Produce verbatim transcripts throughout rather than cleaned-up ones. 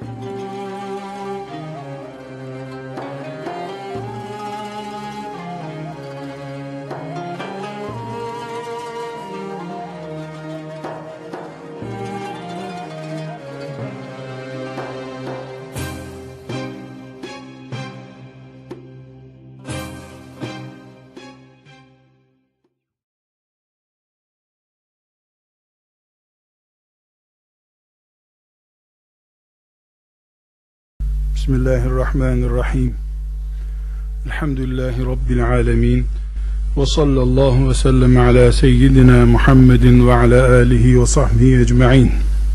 Bismillahirrahmanirrahim. Elhamdülillahi Rabbil alemin. Ve sallallahu ve sellem ala seyyidina Muhammedin ve ala alihi ve sahbihi ecma'in.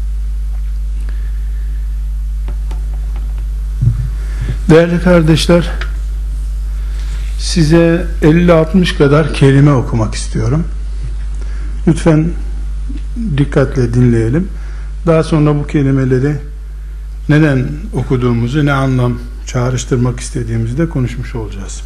Değerli kardeşler, size elli altmış kadar kelime okumak istiyorum. Lütfen dikkatle dinleyelim. Daha sonra bu kelimeleri neden okuduğumuzu, ne anlam çağrıştırmak istediğimizi de konuşmuş olacağız.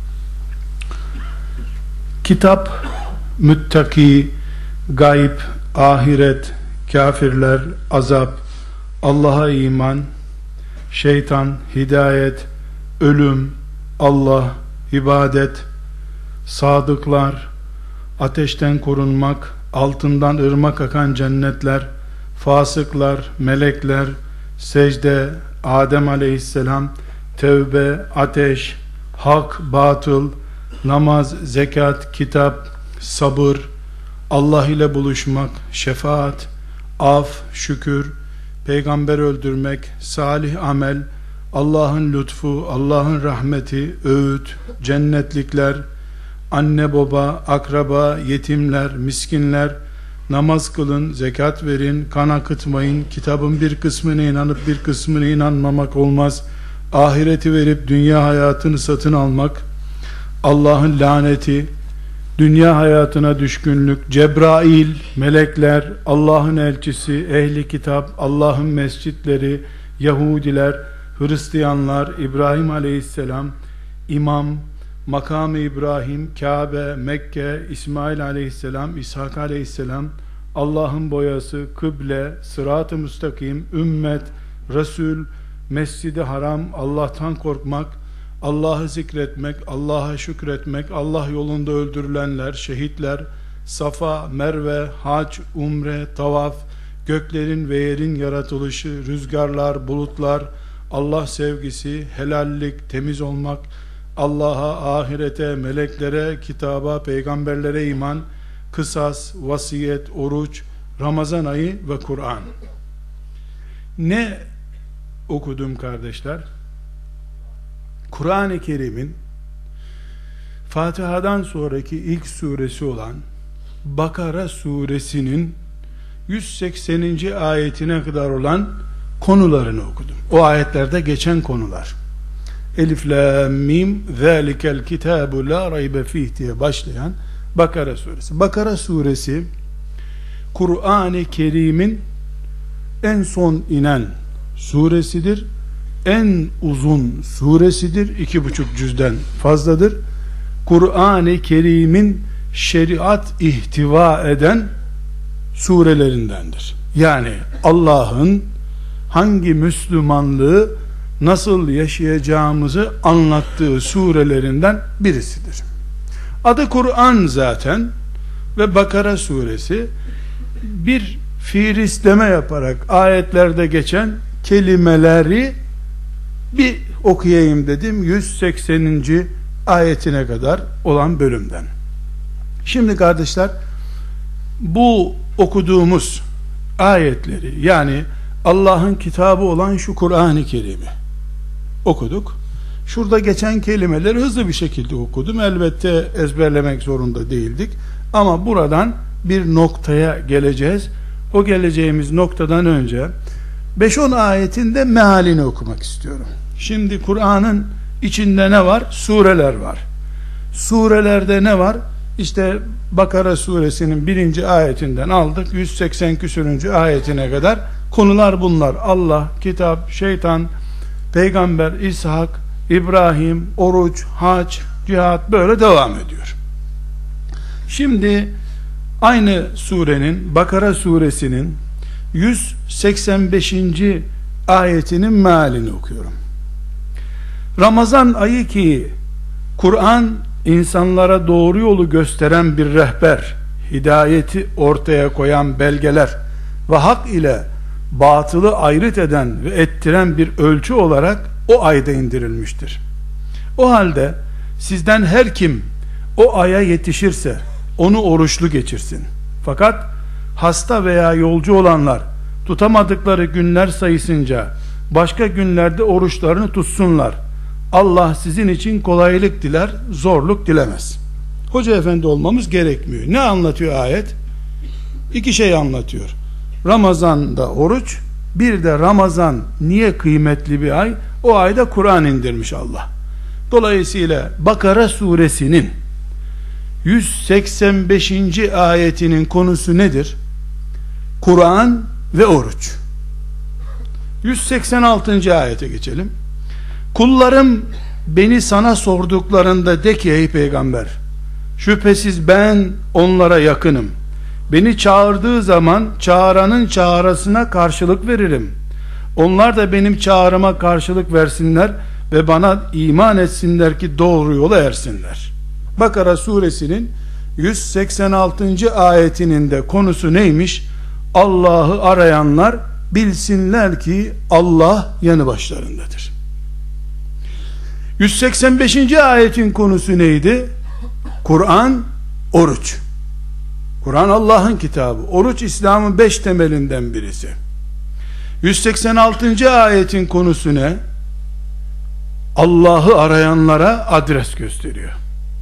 Kitap, müttaki, gayb, ahiret, kafirler, azap, Allah'a iman, şeytan, hidayet, ölüm, Allah, ibadet, sadıklar, ateşten korunmak, altından ırmak akan cennetler, fasıklar, melekler, secde, Adem aleyhisselam, tevbe, ateş, hak, batıl, namaz, zekat, kitap, sabır, Allah ile buluşmak, şefaat, af, şükür, peygamber öldürmek, salih amel, Allah'ın lütfu, Allah'ın rahmeti, öğüt, cennetlikler, anne baba, akraba, yetimler, miskinler, namaz kılın, zekat verin, kan akıtmayın, kitabın bir kısmına inanıp bir kısmına inanmamak olmaz, ahireti verip dünya hayatını satın almak, Allah'ın laneti, dünya hayatına düşkünlük, Cebrail, melekler, Allah'ın elçisi, ehli kitap, Allah'ın mescitleri, Yahudiler, Hristiyanlar, İbrahim aleyhisselam, imam, makam-ı İbrahim, Kabe, Mekke, İsmail aleyhisselam, İshak aleyhisselam, Allah'ın boyası, kıble, sırat-ı müstakim, ümmet, Resul, Mescid-i Haram, Allah'tan korkmak, Allah'ı zikretmek, Allah'a şükretmek, Allah yolunda öldürülenler, şehitler, Safa, Merve, hac, umre, tavaf, göklerin ve yerin yaratılışı, rüzgarlar, bulutlar, Allah sevgisi, helallik, temiz olmak, Allah'a, ahirete, meleklere, kitaba, peygamberlere iman, kısas, vasiyet, oruç, Ramazan ayı ve Kur'an. Ne okudum kardeşler? Kur'an-ı Kerim'in Fatiha'dan sonraki ilk suresi olan Bakara suresinin yüz sekseninci ayetine kadar olan konularını okudum. O ayetlerde geçen konular. Elif lam mim zalikel kitabu la raybe fih diye başlayan Bakara suresi. Bakara suresi Kur'an-ı Kerim'in en son inen suresidir. En uzun suresidir. iki buçuk cüzden fazladır. Kur'an-ı Kerim'in şeriat ihtiva eden surelerindendir. Yani Allah'ın hangi Müslümanlığı nasıl yaşayacağımızı anlattığı surelerinden birisidir. Adı Kur'an zaten ve Bakara suresi bir fiilisleme yaparak ayetlerde geçen kelimeleri bir okuyayım dedim. yüz sekseninci ayetine kadar olan bölümden. Şimdi kardeşler, bu okuduğumuz ayetleri, yani Allah'ın kitabı olan şu Kur'an-ı Kerim'i okuduk. Şurada geçen kelimeleri hızlı bir şekilde okudum. Elbette ezberlemek zorunda değildik. Ama buradan bir noktaya geleceğiz. O geleceğimiz noktadan önce beş on ayetin de mealini okumak istiyorum. Şimdi Kur'an'ın içinde ne var? Sureler var. Surelerde ne var? İşte Bakara suresinin birinci ayetinden aldık. yüz seksen küsürüncü ayetine kadar konular bunlar. Allah, kitap, şeytan, peygamber, İshak, İbrahim, oruç, hac, cihat, böyle devam ediyor. Şimdi aynı surenin, Bakara suresinin yüz seksen beşinci ayetinin mealini okuyorum. Ramazan ayı ki Kur'an insanlara doğru yolu gösteren bir rehber, hidayeti ortaya koyan belgeler ve hak ile batılı ayrıt eden ve ettiren bir ölçü olarak o ayda indirilmiştir. O halde sizden her kim o aya yetişirse onu oruçlu geçirsin. Fakat hasta veya yolcu olanlar tutamadıkları günler sayısınca başka günlerde oruçlarını tutsunlar. Allah sizin için kolaylık diler, zorluk dilemez. Hoca efendi olmamız gerekmiyor. Ne anlatıyor ayet? İki şey anlatıyor. Ramazan'da oruç, bir de Ramazan niye kıymetli bir ay? O ayda Kur'an indirmiş Allah. Dolayısıyla Bakara suresinin yüz seksen beşinci ayetinin konusu nedir? Kur'an ve oruç. yüz seksen altıncı ayete geçelim. Kullarım beni sana sorduklarında de ki ey peygamber, şüphesiz ben onlara yakınım. Beni çağırdığı zaman çağıranın çağrısına karşılık veririm. Onlar da benim çağrıma karşılık versinler ve bana iman etsinler ki doğru yola ersinler. Bakara suresinin yüz seksen altıncı ayetinin de konusu neymiş? Allah'ı arayanlar bilsinler ki Allah yanı başlarındadır. yüz seksen beşinci ayetin konusu neydi? Kur'an, oruç. Kur'an Allah'ın kitabı. Oruç İslam'ın beş temelinden birisi. yüz seksen altıncı ayetin konusu ne? Allah'ı arayanlara adres gösteriyor.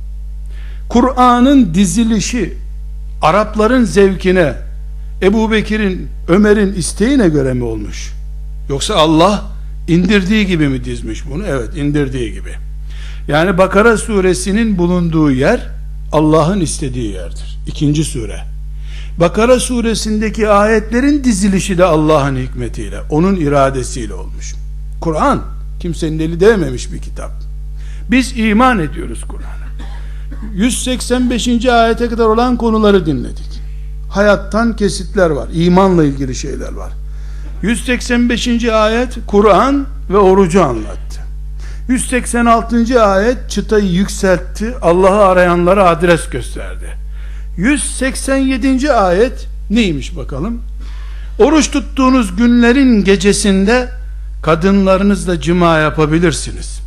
Kur'an'ın dizilişi Arapların zevkine, Ebu Bekir'in, Ömer'in isteğine göre mi olmuş? Yoksa Allah indirdiği gibi mi dizmiş bunu? Evet, indirdiği gibi. Yani Bakara suresinin bulunduğu yer Allah'ın istediği yerdir. İkinci sure. Bakara suresindeki ayetlerin dizilişi de Allah'ın hikmetiyle, onun iradesiyle olmuş. Kur'an kimsenin eli değmemiş bir kitap. Biz iman ediyoruz Kur'an'a. yüz seksen beşinci ayete kadar olan konuları dinledik. Hayattan kesitler var, imanla ilgili şeyler var. yüz seksen beşinci ayet Kur'an ve orucu anlattı. yüz seksen altıncı ayet çıtayı yükseltti, Allah'ı arayanlara adres gösterdi. yüz seksen yedinci ayet neymiş bakalım? Oruç tuttuğunuz günlerin gecesinde kadınlarınızla cima yapabilirsiniz.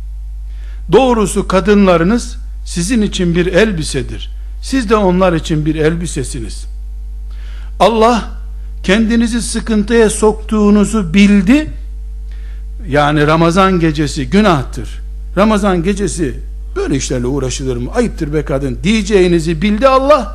Doğrusu kadınlarınız sizin için bir elbisedir. Siz de onlar için bir elbisesiniz. Allah kendinizi sıkıntıya soktuğunuzu bildi. Yani Ramazan gecesi günahtır, Ramazan gecesi böyle işlerle uğraşılır mı, ayıptır be kadın diyeceğinizi bildi Allah.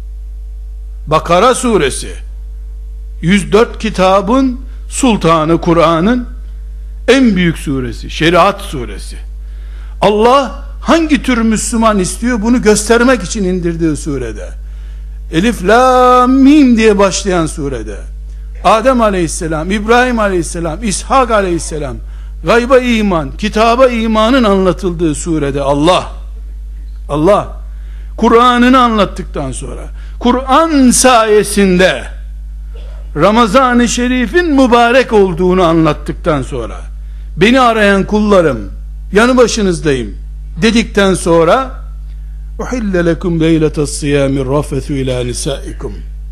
Bakara suresi yüz dört kitabın sultanı, Kur'an'ın en büyük suresi, şeriat suresi. Allah hangi tür Müslüman istiyor bunu göstermek için indirdiği surede, Elif Lam Mim diye başlayan surede, Adem aleyhisselam, İbrahim aleyhisselam, İshak aleyhisselam, gayba iman, kitaba imanın anlatıldığı surede Allah Allah Kur'an'ını anlattıktan sonra, Kur'an sayesinde Ramazan-ı Şerif'in mübarek olduğunu anlattıktan sonra, beni arayan kullarım yanı başınızdayım dedikten sonra, uhille lekum leyletas siyami rafethu ila nisaikum.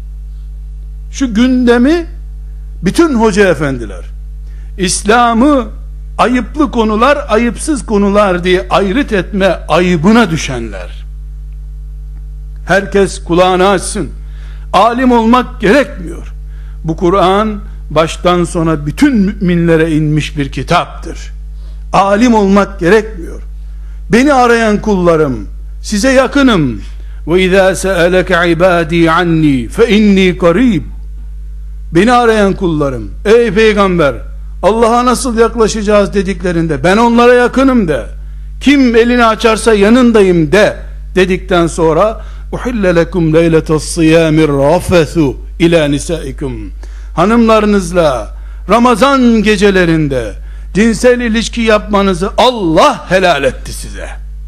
Şu gündemi bütün hoca efendiler, İslam'ı ayıplı konular, ayıpsız konular diye ayrıt etme ayıbına düşenler, herkes kulağını açsın. Alim olmak gerekmiyor. Bu Kur'an baştan sona bütün müminlere inmiş bir kitaptır. Alim olmak gerekmiyor. Beni arayan kullarım, size yakınım. Ve izâ se'eleke ibâdî annî fe innî karîb. Beni arayan kullarım, ey peygamber, Allah'a nasıl yaklaşacağız dediklerinde, ben onlara yakınım de, kim elini açarsa yanındayım de dedikten sonra, uhille lekum leyletas siyâmir rafethu ila nisaikum. Hanımlarınızla Ramazan gecelerinde cinsel ilişki yapmanızı Allah helal etti size.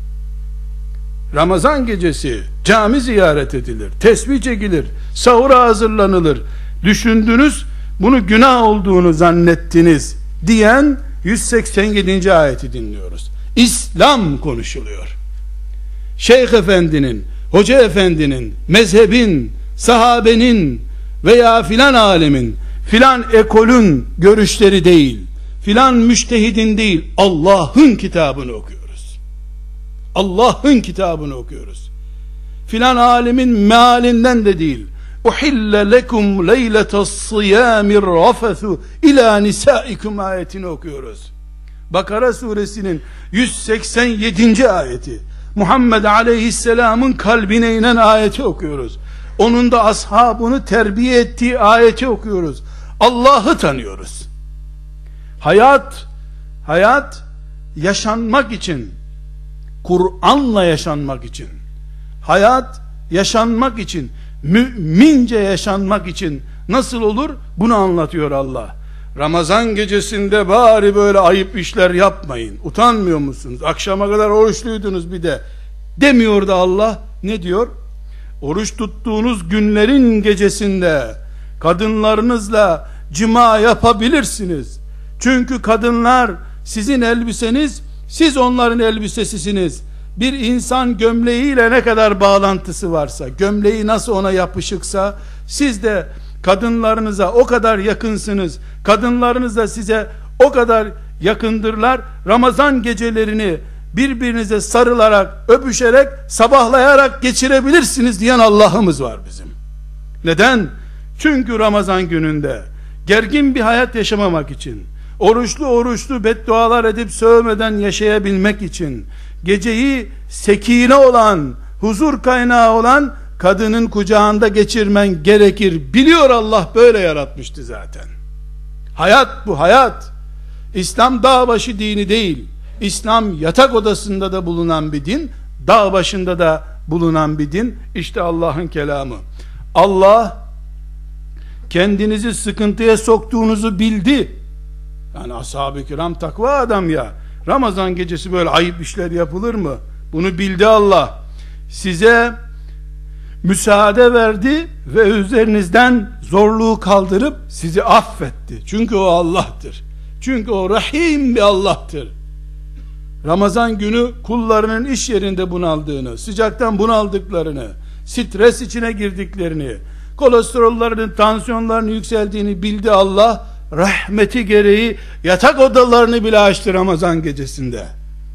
Ramazan gecesi cami ziyaret edilir, tesbih çekilir, sahura hazırlanılır. Düşündünüz, bunu günah olduğunu zannettiniz diyen yüz seksen yedinci ayeti dinliyoruz. İslam konuşuluyor. Şeyh efendinin, hoca efendinin, mezhebin, sahabenin veya filan alemin, filan ekolün görüşleri değil, filan müştehidin değil, Allah'ın kitabını okuyoruz. Allah'ın kitabını okuyoruz. Filan alemin mealinden de değil. Uhille lekum leyletas siyamir rafethu ila nisaikum ayetini okuyoruz. Bakara suresinin yüz seksen yedinci ayeti, Muhammed aleyhisselamın kalbine inen ayeti okuyoruz. Onun da ashabını terbiye ettiği ayeti okuyoruz. Allah'ı tanıyoruz. Hayat, hayat yaşanmak için, Kur'an'la yaşanmak için, hayat yaşanmak için, mümince yaşanmak için nasıl olur? Bunu anlatıyor Allah. Ramazan gecesinde bari böyle ayıp işler yapmayın. Utanmıyor musunuz? Akşama kadar oruçluydunuz bir de. Demiyor da Allah. Ne diyor? Oruç tuttuğunuz günlerin gecesinde kadınlarınızla cima yapabilirsiniz. Çünkü kadınlar sizin elbiseniz, siz onların elbisesisiniz. Bir insan gömleğiyle ne kadar bağlantısı varsa, gömleği nasıl ona yapışıksa, siz de kadınlarınıza o kadar yakınsınız. Kadınlarınız da size o kadar yakındırlar. Ramazan gecelerini birbirinize sarılarak, öpüşerek, sabahlayarak geçirebilirsiniz diyen Allah'ımız var bizim. Neden? Çünkü Ramazan gününde gergin bir hayat yaşamamak için, oruçlu oruçlu beddualar edip sövmeden yaşayabilmek için, geceyi sekine olan, huzur kaynağı olan kadının kucağında geçirmen gerekir. Biliyor Allah, böyle yaratmıştı zaten. Hayat bu, hayat. İslam dağ başı dini değil. İslam yatak odasında da bulunan bir din, dağ başında da bulunan bir din. İşte Allah'ın kelamı. Allah kendinizi sıkıntıya soktuğunuzu bildi. Yani ashab-ı kiram takva adam ya. Ramazan gecesi böyle ayıp işler yapılır mı? Bunu bildi Allah. Size müsaade verdi ve üzerinizden zorluğu kaldırıp sizi affetti. Çünkü o Allah'tır. Çünkü o rahim bir Allah'tır. Ramazan günü kullarının iş yerinde bunaldığını, sıcaktan bunaldıklarını, stres içine girdiklerini, kolesterollerinin, tansiyonlarının yükseldiğini bildi Allah. Rahmeti gereği yatak odalarını bile açtı Ramazan gecesinde.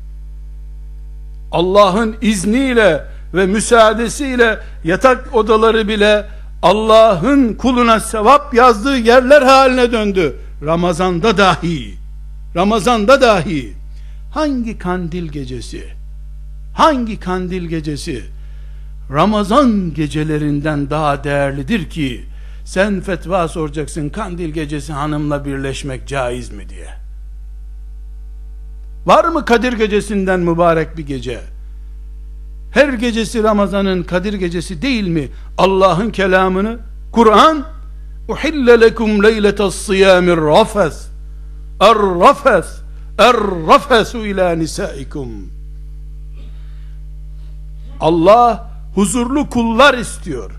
Allah'ın izniyle ve müsaadesiyle yatak odaları bile Allah'ın kuluna sevap yazdığı yerler haline döndü. Ramazanda dahi. Ramazanda dahi. Hangi kandil gecesi? Hangi kandil gecesi Ramazan gecelerinden daha değerlidir ki sen fetva soracaksın, kandil gecesi hanımla birleşmek caiz mi diye? Var mı Kadir gecesinden mübarek bir gece? Her gecesi Ramazan'ın Kadir gecesi değil mi? Allah'ın kelamını, Kur'an, uhille lekum leyletas siyamir rafes er-rafes er-rafesu ila nisaikum. Allah huzurlu kullar istiyor.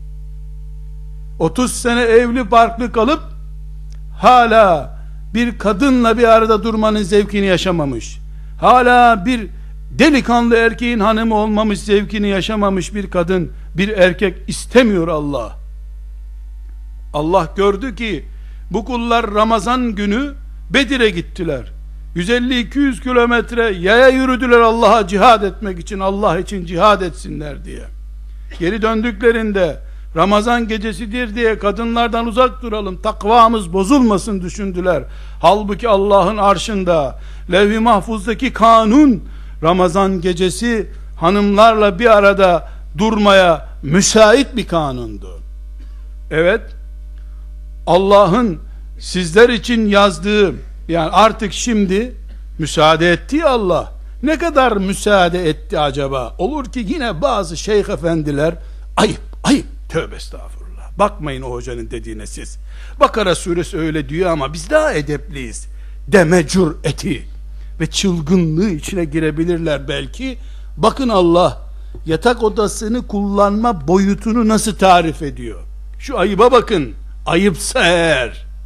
otuz sene evli barklı kalıp hala bir kadınla bir arada durmanın zevkini yaşamamış, hala bir delikanlı erkeğin hanımı olmamış zevkini yaşamamış bir kadın, bir erkek istemiyor Allah. Allah gördü ki bu kullar Ramazan günü Bedir'e gittiler. yüz elli iki yüz kilometre yaya yürüdüler Allah'a cihad etmek için, Allah için cihad etsinler diye. Geri döndüklerinde Ramazan gecesidir diye kadınlardan uzak duralım, takvamız bozulmasın düşündüler. Halbuki Allah'ın arşında, levh-i mahfuzdaki kanun, Ramazan gecesi hanımlarla bir arada durmaya müsait bir kanundu. Evet, Allah'ın sizler için yazdığı, yani artık şimdi müsaade etti Allah. Ne kadar müsaade etti acaba? Olur ki yine bazı şeyh efendiler ayıp, ayıp, tövbe estağfurullah. Bakmayın o hocanın dediğine siz. Bakara suresi öyle diyor ama biz daha edepliyiz deme cüreti ve çılgınlığı içine girebilirler belki. Bakın Allah yatak odasını kullanma boyutunu nasıl tarif ediyor. Şu ayıba bakın. Ayıpsa eğer,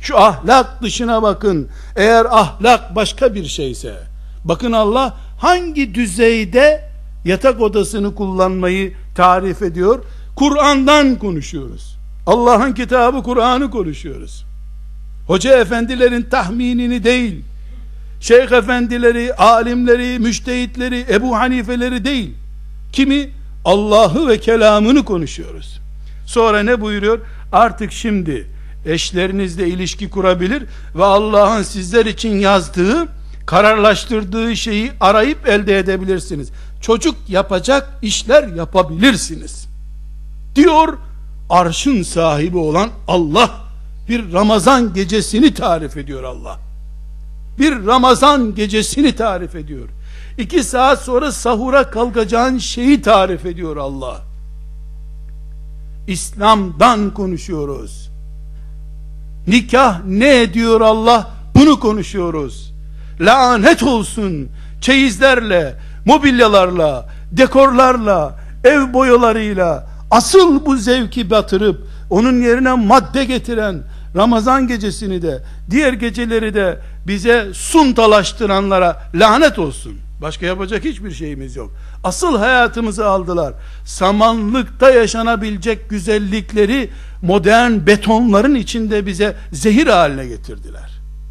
Şu ahlak dışına bakın. Eğer ahlak başka bir şeyse, bakın Allah hangi düzeyde yatak odasını kullanmayı tarif ediyor? Kur'an'dan konuşuyoruz. Allah'ın kitabı Kur'an'ı konuşuyoruz. Hoca efendilerin tahminini değil, şeyh efendileri, alimleri, müştehitleri, Ebu Hanifeleri değil. Kimi? Allah'ı ve kelamını konuşuyoruz. Sonra ne buyuruyor? Artık şimdi eşlerinizle ilişki kurabilir ve Allah'ın sizler için yazdığı, kararlaştırdığı şeyi arayıp elde edebilirsiniz. Çocuk yapacak işler yapabilirsiniz diyor. Arşın sahibi olan Allah bir Ramazan gecesini tarif ediyor. Allah bir Ramazan gecesini tarif ediyor. İki saat sonra sahura kalkacağın şeyi tarif ediyor Allah. İslam'dan konuşuyoruz. Nikah ne diyor Allah? Bunu konuşuyoruz. Lanet olsun çeyizlerle, mobilyalarla, dekorlarla, ev boyalarıyla asıl bu zevki batırıp onun yerine madde getiren Ramazan gecesini de diğer geceleri de bize suntalaştıranlara lanet olsun. Başka yapacak hiçbir şeyimiz yok. Asıl hayatımızı aldılar. Samanlıkta yaşanabilecek güzellikleri modern betonların içinde bize zehir haline getirdiler.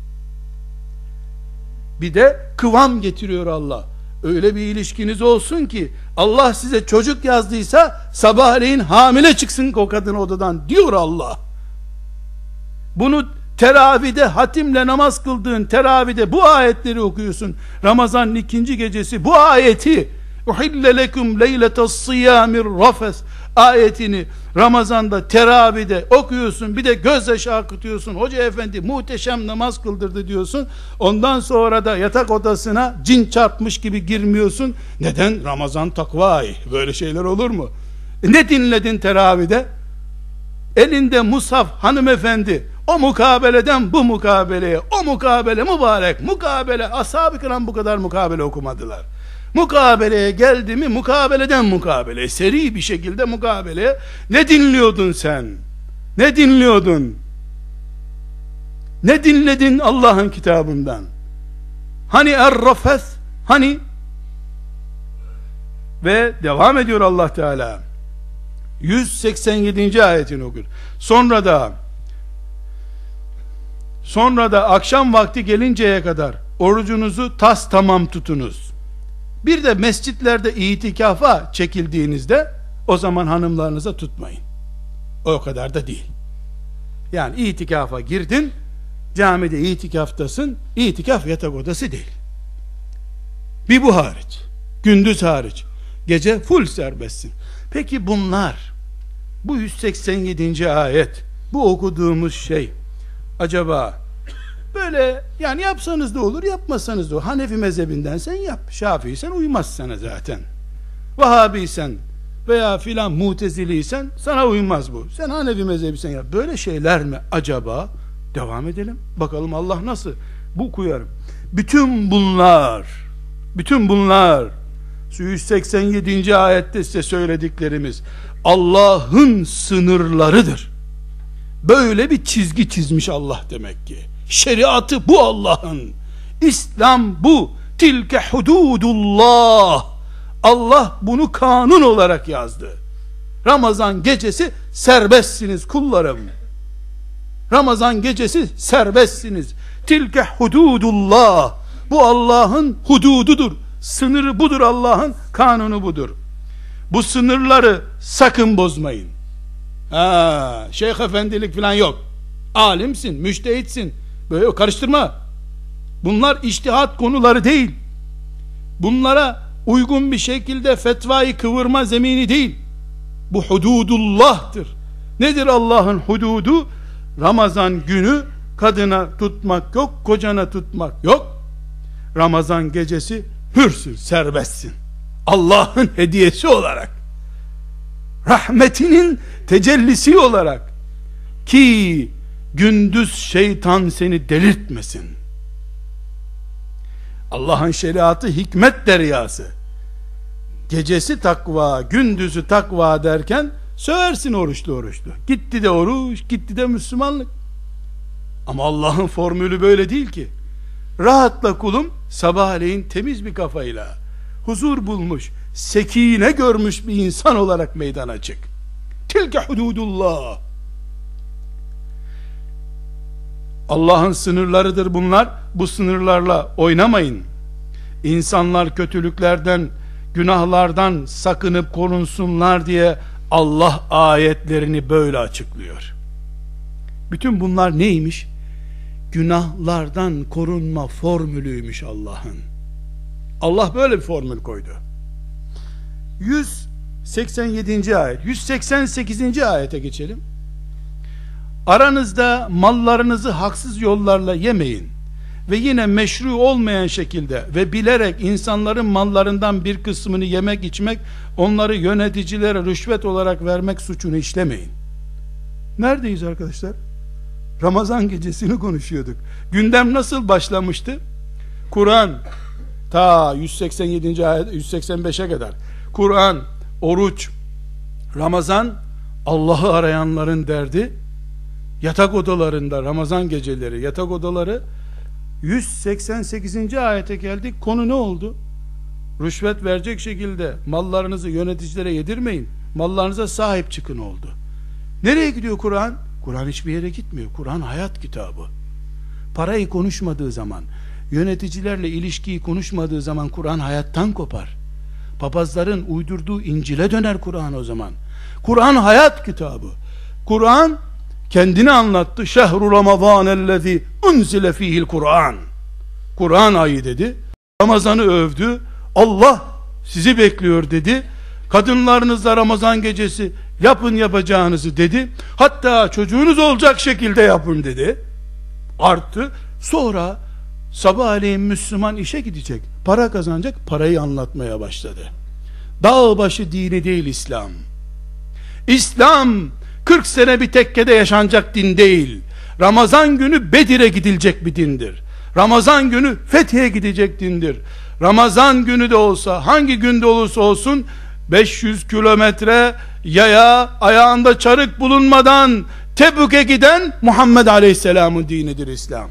Bir de kıvam getiriyor Allah. Öyle bir ilişkiniz olsun ki Allah size çocuk yazdıysa sabahleyin hamile çıksın o kadın odadan diyor Allah. Bunu teravide hatimle namaz kıldığın teravide bu ayetleri okuyorsun. Ramazan'ın ikinci gecesi bu ayeti uhille lekum leyletas-siyamir rafes ayetini Ramazan'da teravide okuyorsun. Bir de gözyaşı akıtıyorsun. Hoca efendi muhteşem namaz kıldırdı diyorsun. Ondan sonra da yatak odasına cin çarpmış gibi girmiyorsun. Neden? Ramazan takva ayı. Böyle şeyler olur mu? E ne dinledin teravide? Elinde mushaf hanımefendi. O mukabeleden bu mukabeleye, o mukabele mübarek mukabele. Ashab-ı kiram bu kadar mukabele okumadılar. Mukabeleye geldi mi mukabeleden mukabele, seri bir şekilde mukabeleye. Ne dinliyordun sen? Ne dinliyordun? Ne dinledin Allah'ın kitabından? Hani er-rafes, hani? Ve devam ediyor Allah Teala. yüz seksen yedinci ayetini okur. Sonra da sonra da akşam vakti gelinceye kadar orucunuzu tas tamam tutunuz. Bir de mescitlerde itikafa çekildiğinizde o zaman hanımlarınıza tutmayın. O kadar da değil. Yani itikafa girdin, camide itikaftasın, itikaf yatak odası değil. Bir bu hariç, gündüz hariç, gece full serbestsin. Peki bunlar, bu yüz seksen yedinci ayet, bu okuduğumuz şey, acaba böyle yani yapsanız da olur, yapmasanız da olur. Hanefi mezhebinden sen yap, Şafii sen uymaz sana zaten. Vahabi sen veya filan Muteziliysen sana uymaz bu. Sen Hanefi mezhebi sen yap. Böyle şeyler mi acaba? Devam edelim. Bakalım Allah nasıl bu kuyarım. Bütün bunlar, bütün bunlar yüz seksen yedinci ayette size söylediklerimiz Allah'ın sınırlarıdır. Böyle bir çizgi çizmiş Allah demek ki. Şeriatı bu Allah'ın. İslam bu. Tilke hududullah. Allah bunu kanun olarak yazdı. Ramazan gecesi serbestsiniz kullarım. Ramazan gecesi serbestsiniz. Tilke hududullah. Bu Allah'ın hudududur. Sınırı budur, Allah'ın kanunu budur. Bu sınırları sakın bozmayın. Ha, şeyh efendilik falan yok. Alimsin, müştehitsin. Böyle karıştırma. Bunlar içtihat konuları değil. Bunlara uygun bir şekilde fetvayı kıvırma zemini değil. Bu hududullah'tır. Nedir Allah'ın hududu? Ramazan günü kadına tutmak yok, kocana tutmak yok. Ramazan gecesi hürsün, serbestsin. Allah'ın hediyesi olarak, rahmetinin tecellisi olarak, ki gündüz şeytan seni delirtmesin. Allah'ın şeriatı hikmet deryası. Gecesi takva, gündüzü takva derken söversin oruçlu oruçlu. Gitti de oruç, gitti de Müslümanlık. Ama Allah'ın formülü böyle değil ki. Rahatla kulum, sabahleyin temiz bir kafayla, huzur bulmuş, sekine görmüş bir insan olarak meydana çık. Tilke hududullah. Allah'ın sınırlarıdır bunlar. Bu sınırlarla oynamayın. İnsanlar kötülüklerden, günahlardan sakınıp korunsunlar diye Allah ayetlerini böyle açıklıyor. Bütün bunlar neymiş? Günahlardan korunma formülüymüş Allah'ın. Allah böyle bir formül koydu. yüz seksen yedinci ayet, yüz seksen sekizinci ayete geçelim. Aranızda mallarınızı haksız yollarla yemeyin ve yine meşru olmayan şekilde ve bilerek insanların mallarından bir kısmını yemek içmek, onları yöneticilere rüşvet olarak vermek suçunu işlemeyin. Neredeyiz arkadaşlar? Ramazan gecesini konuşuyorduk. Gündem nasıl başlamıştı? Kur'an ta yüz seksen yedinci ayet, yüz seksen beşe kadar Kur'an, oruç, Ramazan Allah'ı arayanların derdi. Yatak odalarında Ramazan geceleri, yatak odaları. Yüz seksen sekizinci ayete geldik. Konu ne oldu? Rüşvet verecek şekilde mallarınızı yöneticilere yedirmeyin, mallarınıza sahip çıkın oldu. Nereye gidiyor Kur'an? Kur'an hiçbir yere gitmiyor. Kur'an hayat kitabı. Parayı konuşmadığı zaman, yöneticilerle ilişkiyi konuşmadığı zaman Kur'an hayattan kopar. Papazların uydurduğu İncil'e döner Kur'an o zaman. Kur'an hayat kitabı. Kur'an kendini anlattı. Şehru Ramazanellezî unzile fîhil Kur'an. Kur'an ayı dedi. Ramazan'ı övdü. Allah sizi bekliyor dedi. Kadınlarınızla Ramazan gecesi yapın yapacağınızı dedi. Hatta çocuğunuz olacak şekilde yapın dedi. Arttı. Sonra sabahleyin Müslüman işe gidecek, para kazanacak, parayı anlatmaya başladı. Dağ başı dini değil İslam. İslam kırk sene bir tekkede yaşanacak din değil. Ramazan günü Bedir'e gidilecek bir dindir. Ramazan günü Fethi'ye gidecek dindir. Ramazan günü de olsa, hangi günde olursa olsun, beş yüz kilometre yaya, ayağında çarık bulunmadan Tebük'e giden Muhammed Aleyhisselam'ın dinidir İslam.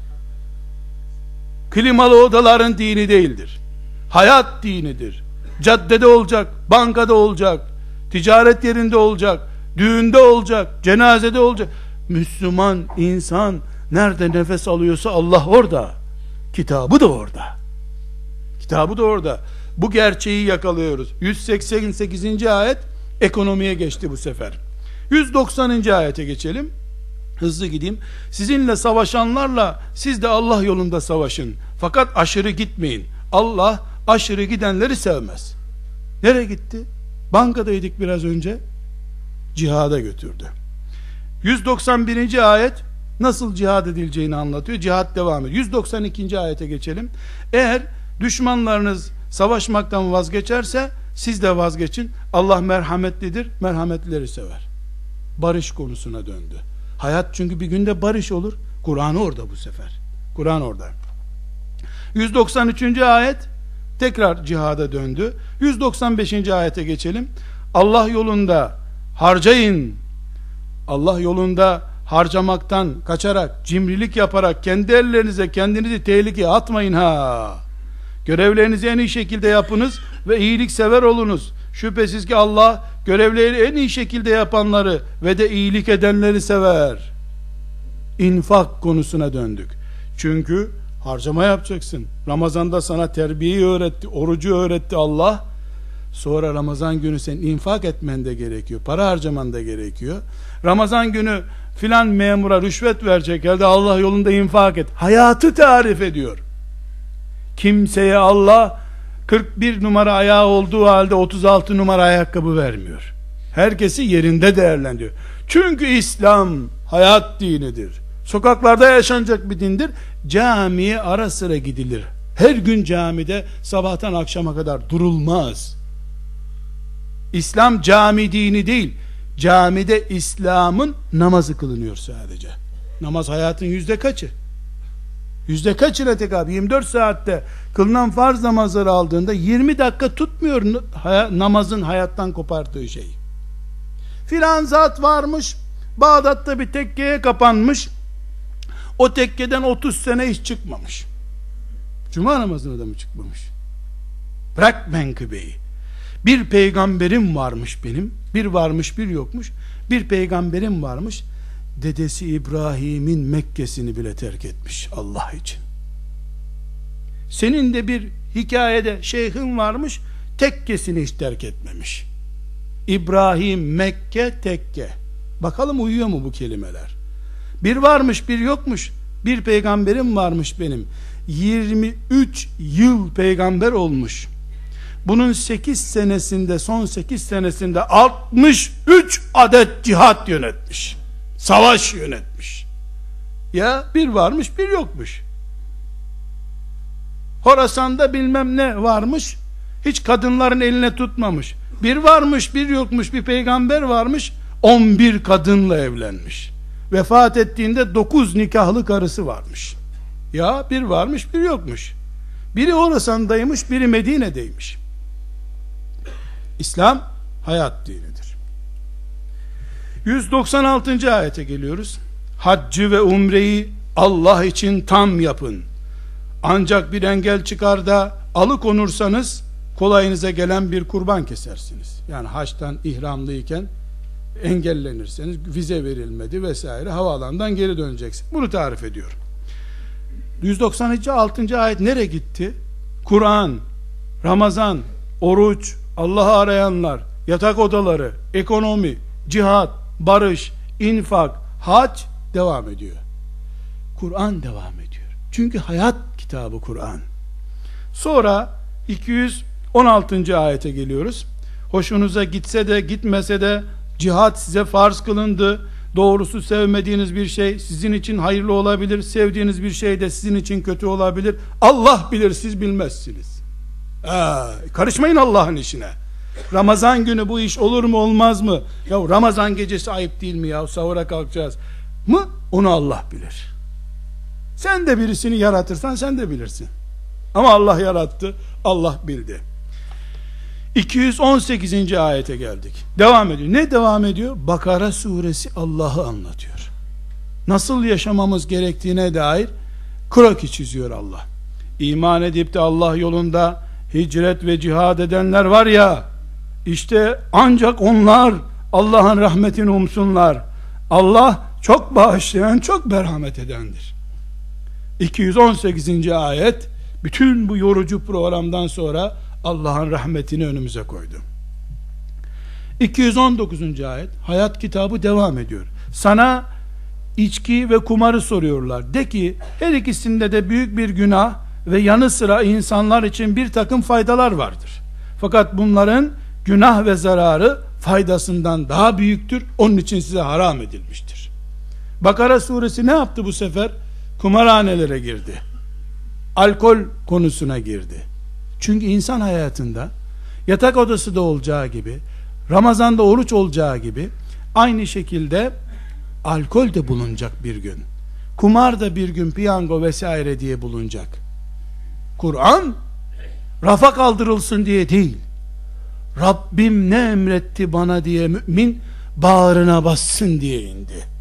Klimalı odaların dini değildir. Hayat dinidir. Caddede olacak, bankada olacak, ticaret yerinde olacak, düğünde olacak, cenazede olacak. Müslüman insan nerede nefes alıyorsa Allah orada. Kitabı da orada. Kitabı da orada. Bu gerçeği yakalıyoruz. yüz seksen sekizinci ayet ekonomiye geçti bu sefer. yüz doksanıncı ayete geçelim. Hızlı gideyim. Sizinle savaşanlarla siz de Allah yolunda savaşın. Fakat aşırı gitmeyin. Allah aşırı gidenleri sevmez. Nereye gitti? Bankadaydık biraz önce. Cihada götürdü. yüz doksan birinci ayet nasıl cihad edileceğini anlatıyor. Cihad devam ediyor. yüz doksan ikinci ayete geçelim. Eğer düşmanlarınız savaşmaktan vazgeçerse siz de vazgeçin. Allah merhametlidir, merhametlileri sever. Barış konusuna döndü. Hayat çünkü bir günde barış olur. Kur'an orada bu sefer. Kur'an orada. yüz doksan üçüncü ayet tekrar cihada döndü. yüz doksan beşinci ayete geçelim. Allah yolunda harcayın. Allah yolunda harcamaktan kaçarak, cimrilik yaparak kendi ellerinize kendinizi tehlikeye atmayın ha. Görevlerinizi en iyi şekilde yapınız ve iyiliksever olunuz. Şüphesiz ki Allah görevleri en iyi şekilde yapanları ve de iyilik edenleri sever. İnfak konusuna döndük. Çünkü harcama yapacaksın. Ramazanda sana terbiyeyi öğretti, orucu öğretti Allah. Sonra Ramazan günü sen infak etmen de gerekiyor. Para harcaman da gerekiyor. Ramazan günü filan memura rüşvet verecek yerde Allah yolunda infak et. Hayatı tarif ediyor. Kimseye Allah kırk bir numara ayağı olduğu halde otuz altı numara ayakkabı vermiyor. Herkesi yerinde değerlendiriyor. Çünkü İslam hayat dinidir. Sokaklarda yaşanacak bir dindir. Camiye ara sıra gidilir. Her gün camide sabahtan akşama kadar durulmaz. İslam cami dini değil. Camide İslam'ın namazı kılınıyor sadece. Namaz hayatın yüzde kaçı? Yüzde kaçına tekabül? yirmi dört saatte kılınan farz namazları aldığında yirmi dakika tutmuyor namazın hayattan koparttığı şey. Filan zat varmış, Bağdat'ta bir tekkeye kapanmış, O tekkeden otuz sene hiç çıkmamış. Cuma namazına da mı çıkmamış? Bırak menkıbeyi. Bir peygamberim varmış benim. Bir varmış bir yokmuş. Bir peygamberim varmış. Dedesi İbrahim'in Mekke'sini bile terk etmiş Allah için. Senin de bir hikayede şeyhin varmış, tekkesini hiç terk etmemiş. İbrahim, Mekke, tekke. Bakalım uyuyor mu bu kelimeler? Bir varmış bir yokmuş. Bir peygamberim varmış benim. yirmi üç yıl peygamber olmuş. Bunun sekiz senesinde, son sekiz senesinde altmış üç adet cihat yönetmiş. Savaş yönetmiş. Ya bir varmış bir yokmuş. Horasan'da bilmem ne varmış, hiç kadınların eline tutmamış. Bir varmış bir yokmuş, bir peygamber varmış, on bir kadınla evlenmiş. Vefat ettiğinde dokuz nikahlı karısı varmış. Ya bir varmış bir yokmuş. Biri Horasan'daymış, biri Medine'deymiş. İslam hayat dinidir. yüz doksan altıncı ayete geliyoruz. Haccı ve umreyi Allah için tam yapın. Ancak bir engel çıkar da alıkonursanız kolayınıza gelen bir kurban kesersiniz. Yani haçtan ihramlıyken engellenirseniz, vize verilmedi vesaire, havaalanından geri döneceksin. Bunu tarif ediyor. yüz doksan altıncı ayet nereye gitti? Kur'an, Ramazan, oruç, Allah'ı arayanlar, yatak odaları, ekonomi, cihat, barış, infak, hac devam ediyor. Kur'an devam ediyor. Çünkü hayat kitabı Kur'an. Sonra iki yüz on altıncı ayete geliyoruz. Hoşunuza gitse de gitmese de cihat size farz kılındı. Doğrusu sevmediğiniz bir şey sizin için hayırlı olabilir. Sevdiğiniz bir şey de sizin için kötü olabilir. Allah bilir, siz bilmezsiniz. Aa, karışmayın Allah'ın işine. Ramazan günü bu iş olur mu olmaz mı? Ya Ramazan gecesi ayıp değil mi ya? Sahura kalkacağız mı? Onu Allah bilir. Sen de birisini yaratırsan sen de bilirsin. Ama Allah yarattı, Allah bildi. iki yüz on sekizinci ayete geldik. Devam ediyor. Ne devam ediyor? Bakara suresi Allah'ı anlatıyor. Nasıl yaşamamız gerektiğine dair kroki çiziyor Allah. İman edip de Allah yolunda hicret ve cihad edenler var ya, işte ancak onlar Allah'ın rahmetini umsunlar. Allah çok bağışlayan, çok merhamet edendir. iki yüz on sekizinci ayet bütün bu yorucu programdan sonra Allah'ın rahmetini önümüze koydu. iki yüz on dokuzuncu ayet hayat kitabı devam ediyor. Sana içki ve kumarı soruyorlar. De ki her ikisinde de büyük bir günah ve yanı sıra insanlar için bir takım faydalar vardır. Fakat bunların günah ve zararı faydasından daha büyüktür. Onun için size haram edilmiştir. Bakara suresi ne yaptı bu sefer? Kumarhanelere girdi. Alkol konusuna girdi. Çünkü insan hayatında yatak odası da olacağı gibi, Ramazan'da oruç olacağı gibi, aynı şekilde alkol de bulunacak bir gün. Kumar da bir gün, piyango vesaire diye bulunacak. Kur'an rafa kaldırılsın diye değil, Rabbim ne emretti bana diye mümin bağrına bassın diye indi.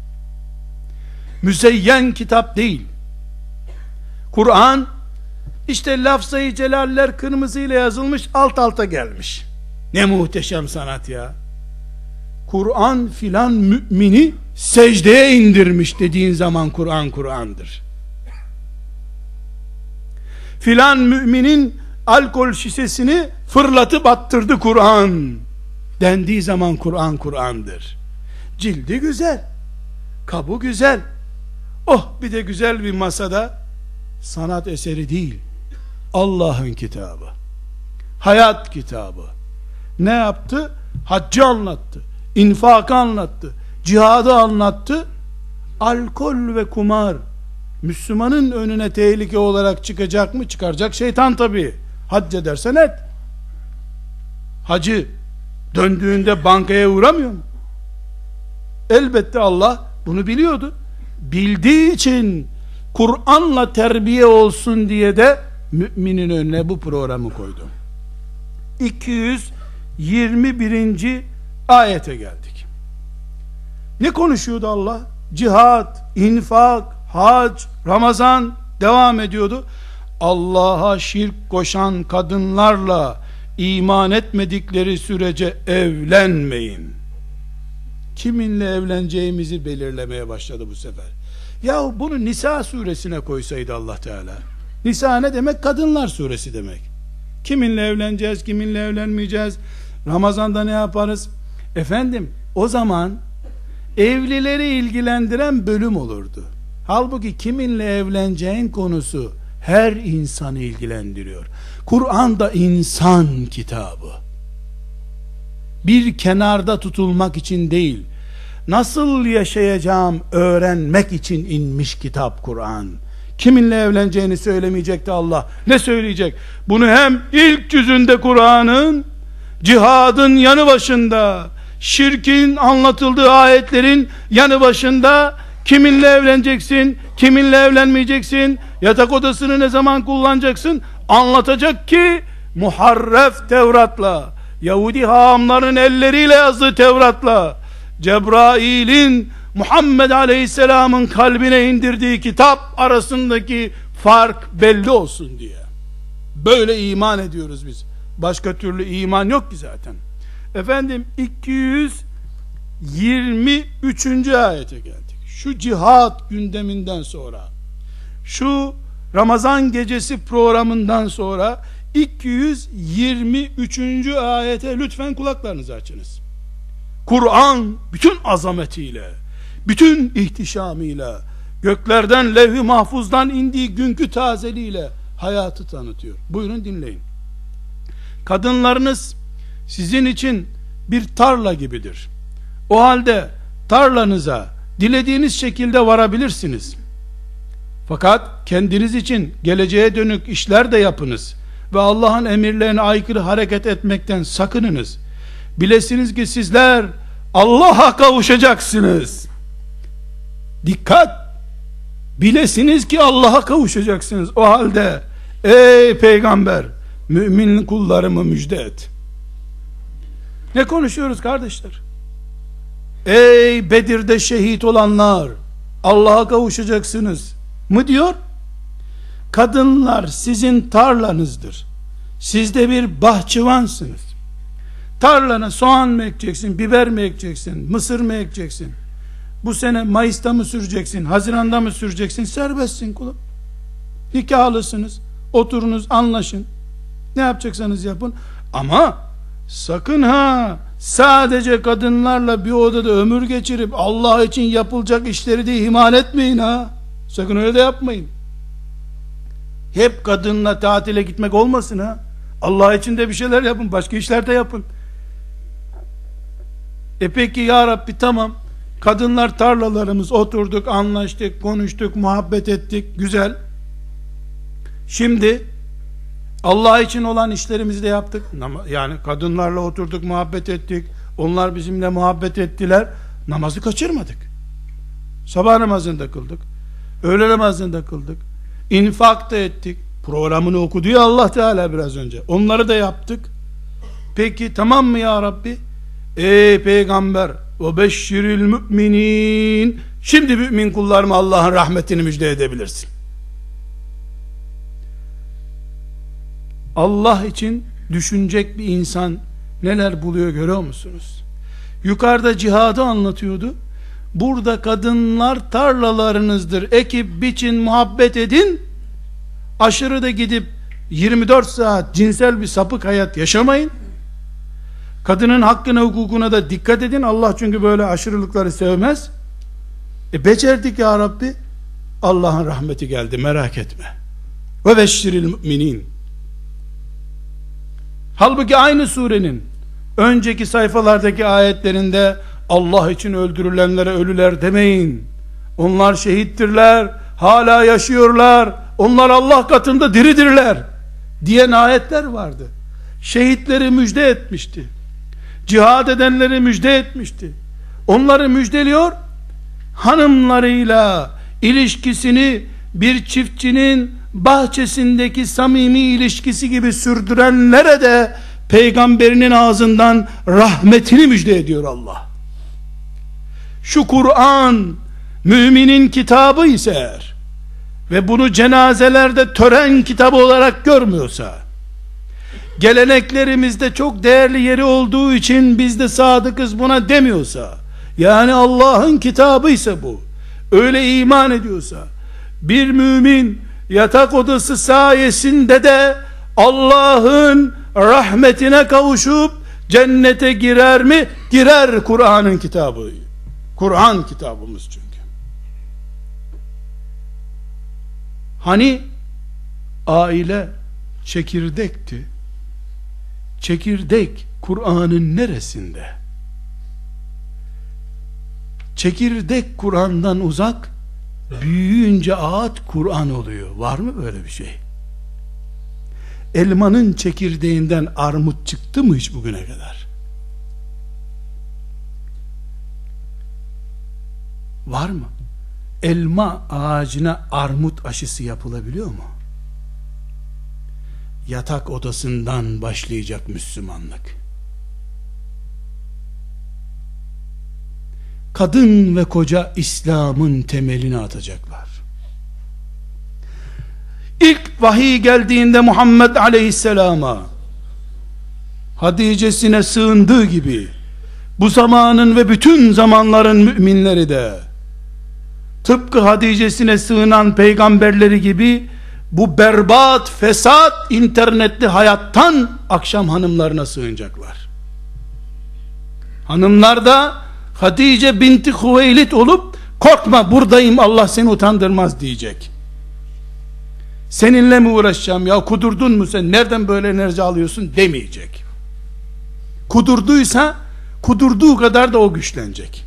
Müzeyyen kitap değil. Kur'an işte lafzayı celaller kırmızıyla yazılmış, alt alta gelmiş. Ne muhteşem sanat ya. Kur'an filan mümini secdeye indirmiş dediğin zaman Kur'an Kur'an'dır. Filan müminin alkol şişesini fırlatıp attırdı Kur'an dendiği zaman Kur'an Kur'an'dır. Cildi güzel, kabı güzel, oh bir de güzel bir masada, sanat eseri değil, Allah'ın kitabı, hayat kitabı. Ne yaptı? Haccı anlattı, infakı anlattı, cihadı anlattı. Alkol ve kumar Müslümanın önüne tehlike olarak çıkacak mı? Çıkaracak şeytan tabii. Hac edersen et. Hacı döndüğünde bankaya uğramıyor mu? Elbette Allah bunu biliyordu. Bildiği için Kur'an'la terbiye olsun diye de müminin önüne bu programı koydu. iki yüz yirmi birinci ayete geldik. Ne konuşuyordu Allah? Cihat, infak, hac, Ramazan devam ediyordu. Allah'a şirk koşan kadınlarla iman etmedikleri sürece evlenmeyin. Kiminle evleneceğimizi belirlemeye başladı bu sefer. Ya bunu Nisa suresine koysaydı Allah Teala. Nisa ne demek? Kadınlar suresi demek. Kiminle evleneceğiz, kiminle evlenmeyeceğiz, Ramazan'da ne yaparız? Efendim, o zaman evlileri ilgilendiren bölüm olurdu. Halbuki kiminle evleneceğin konusu her insanı ilgilendiriyor. Kur'an da insan kitabı. Bir kenarda tutulmak için değil, nasıl yaşayacağım öğrenmek için inmiş kitap Kur'an. Kiminle evleneceğini söylemeyecekti Allah. Ne söyleyecek? Bunu hem ilk cüzünde Kur'an'ın, cihadın yanı başında, şirkin anlatıldığı ayetlerin yanı başında, kiminle evleneceksin, kiminle evlenmeyeceksin, yatak odasını ne zaman kullanacaksın anlatacak ki, muharref Tevrat'la, Yahudi hahamların elleriyle yazdığı Tevrat'la, Cebrail'in Muhammed Aleyhisselam'ın kalbine indirdiği kitap arasındaki fark belli olsun diye. Böyle iman ediyoruz biz. Başka türlü iman yok ki zaten. Efendim, iki yüz yirmi üçüncü ayete geldik. Şu cihat gündeminden sonra, şu Ramazan gecesi programından sonra iki yüz yirmi üçüncü ayete lütfen kulaklarınızı açınız. Kur'an bütün azametiyle, bütün ihtişamıyla, göklerden, levh-i mahfuzdan indiği günkü tazeliğiyle hayatı tanıtıyor. Buyurun dinleyin. Kadınlarınız sizin için bir tarla gibidir. O halde tarlanıza dilediğiniz şekilde varabilirsiniz. Fakat kendiniz için geleceğe dönük işler de yapınız ve Allah'ın emirlerine aykırı hareket etmekten sakınınız. Bilesiniz ki sizler Allah'a kavuşacaksınız. Dikkat! Bilesiniz ki Allah'a kavuşacaksınız. O halde ey peygamber, mümin kullarımı müjde et. Ne konuşuyoruz kardeşler? Ey Bedir'de şehit olanlar, Allah'a kavuşacaksınız mı diyor? Kadınlar sizin tarlanızdır. Siz de bir bahçıvansınız. Tarlana soğan mı ekeceksin, biber mi ekeceksin, mısır mı ekeceksin? Bu sene Mayıs'ta mı süreceksin, Haziran'da mı süreceksin? Serbestsin kulum. Nikahlısınız. Oturunuz, anlaşın. Ne yapacaksanız yapın. Ama sakın ha, sadece kadınlarla bir odada ömür geçirip Allah için yapılacak işleri de ihmal etmeyin ha. Sakın öyle de yapmayın. Hep kadınla tatile gitmek olmasın ha. Allah için de bir şeyler yapın, başka işler de yapın. E peki ya Rabbi, tamam, kadınlar tarlalarımız, oturduk, anlaştık, konuştuk, muhabbet ettik, güzel. Şimdi Allah için olan işlerimizi de yaptık. Yani kadınlarla oturduk, muhabbet ettik, onlar bizimle muhabbet ettiler, namazı kaçırmadık. Sabah namazını da kıldık, öğle namazını da kıldık, infak da ettik, programını okudu ya Allah Teala biraz önce, onları da yaptık. Peki tamam mı ya Rabbi? Ey peygamber, ve beşşiril müminin, şimdi mümin kullarıma Allah'ın rahmetini müjde edebilirsin. Allah için düşünecek bir insan neler buluyor görüyor musunuz? Yukarıda cihadı anlatıyordu. Burada kadınlar tarlalarınızdır, ekip biçin, muhabbet edin. Aşırı da gidip yirmi dört saat cinsel bir sapık hayat yaşamayın. Kadının hakkına, hukukuna da dikkat edin. Allah çünkü böyle aşırılıkları sevmez. E becerdik ya Rabbi. Allah'ın rahmeti geldi, merak etme. Ve beşşiril müminin. Halbuki aynı surenin önceki sayfalardaki ayetlerinde Allah için öldürülenlere ölüler demeyin. Onlar şehittirler, hala yaşıyorlar. Onlar Allah katında diridirler diyen ayetler vardı. Şehitleri müjde etmişti. Cihad edenleri müjde etmişti. Onları müjdeliyor, hanımlarıyla ilişkisini bir çiftçinin bahçesindeki samimi ilişkisi gibi sürdürenlere de peygamberinin ağzından rahmetini müjde ediyor Allah. Şu Kur'an müminin kitabı ise eğer ve bunu cenazelerde tören kitabı olarak görmüyorsa, geleneklerimizde çok değerli yeri olduğu için biz de sadıkız buna demiyorsa, yani Allah'ın kitabı ise bu, öyle iman ediyorsa, bir mümin yatak odası sayesinde de Allah'ın rahmetine kavuşup cennete girer mi? Girer. Kur'an'ın kitabı. Kur'an kitabımız çünkü. Hani aile çekirdekti. Çekirdek Kur'an'ın neresinde? Çekirdek Kur'an'dan uzak, büyüyünce ağaç Kur'an oluyor. Var mı böyle bir şey? Elmanın çekirdeğinden armut çıktı mı hiç bugüne kadar? Var mı? Elma ağacına armut aşısı yapılabiliyor mu? Yatak odasından başlayacak Müslümanlık. Kadın ve koca İslam'ın temelini atacaklar. İlk vahiy geldiğinde Muhammed Aleyhisselam'a Hatice'sine sığındığı gibi bu zamanın ve bütün zamanların müminleri de tıpkı Hatice'sine sığınan peygamberleri gibi bu berbat, fesat, internetli hayattan akşam hanımlarına sığınacaklar. Hanımlar da Hatice binti Hüveylid olup korkma buradayım, Allah seni utandırmaz diyecek. Seninle mi uğraşacağım ya, kudurdun mu sen, nereden böyle enerji alıyorsun demeyecek. Kudurduysa kudurduğu kadar da o güçlenecek.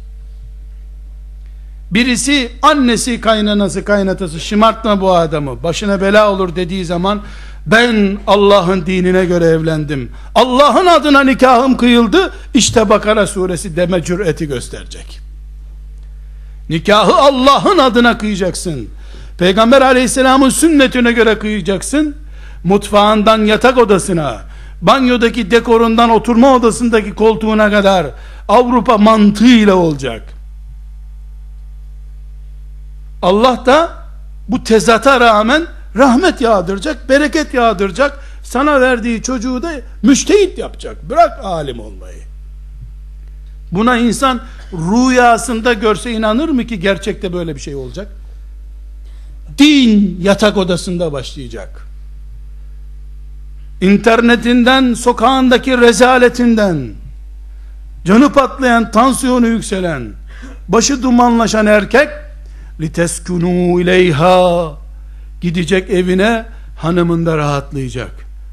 Birisi annesi, kaynanası, kaynatası şımartma bu adamı, başına bela olur dediği zaman ben Allah'ın dinine göre evlendim, Allah'ın adına nikahım kıyıldı, işte Bakara suresi deme cüreti gösterecek. Nikahı Allah'ın adına kıyacaksın, Peygamber aleyhisselamın sünnetine göre kıyacaksın. Mutfağından yatak odasına, banyodaki dekorundan oturma odasındaki koltuğuna kadar Avrupa mantığıyla olacak. Allah da bu tezata rağmen rahmet yağdıracak, bereket yağdıracak, sana verdiği çocuğu da müştehit yapacak. Bırak alim olmayı. Buna insan rüyasında görse inanır mı ki gerçekte böyle bir şey olacak? Din yatak odasında başlayacak. İnternetinden, sokağındaki rezaletinden, canı patlayan, tansiyonu yükselen, başı dumanlaşan erkek liteskunu ileyha, gidecek evine, hanımında rahatlayacak.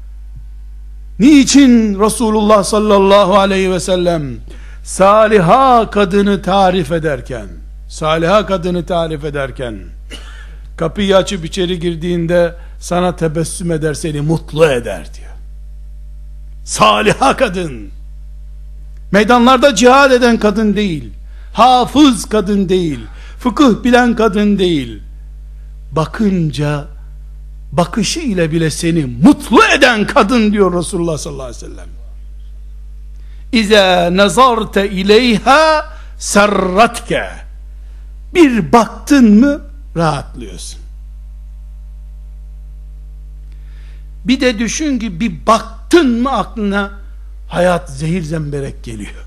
Niçin Resulullah sallallahu aleyhi ve sellem saliha kadını tarif ederken saliha kadını tarif ederken kapıyı açıp içeri girdiğinde sana tebessüm eder, seni mutlu eder diyor. Saliha kadın, meydanlarda cihad eden kadın değil, hafız kadın değil, fıkıh bilen kadın değil, bakınca bakışı ile bile seni mutlu eden kadın diyor Resulullah sallallahu aleyhi ve sellem. İza nazarte ileyha sarratke, bir baktın mı rahatlıyorsun. Bir de düşün ki bir baktın mı aklına hayat zehir zemberek geliyor.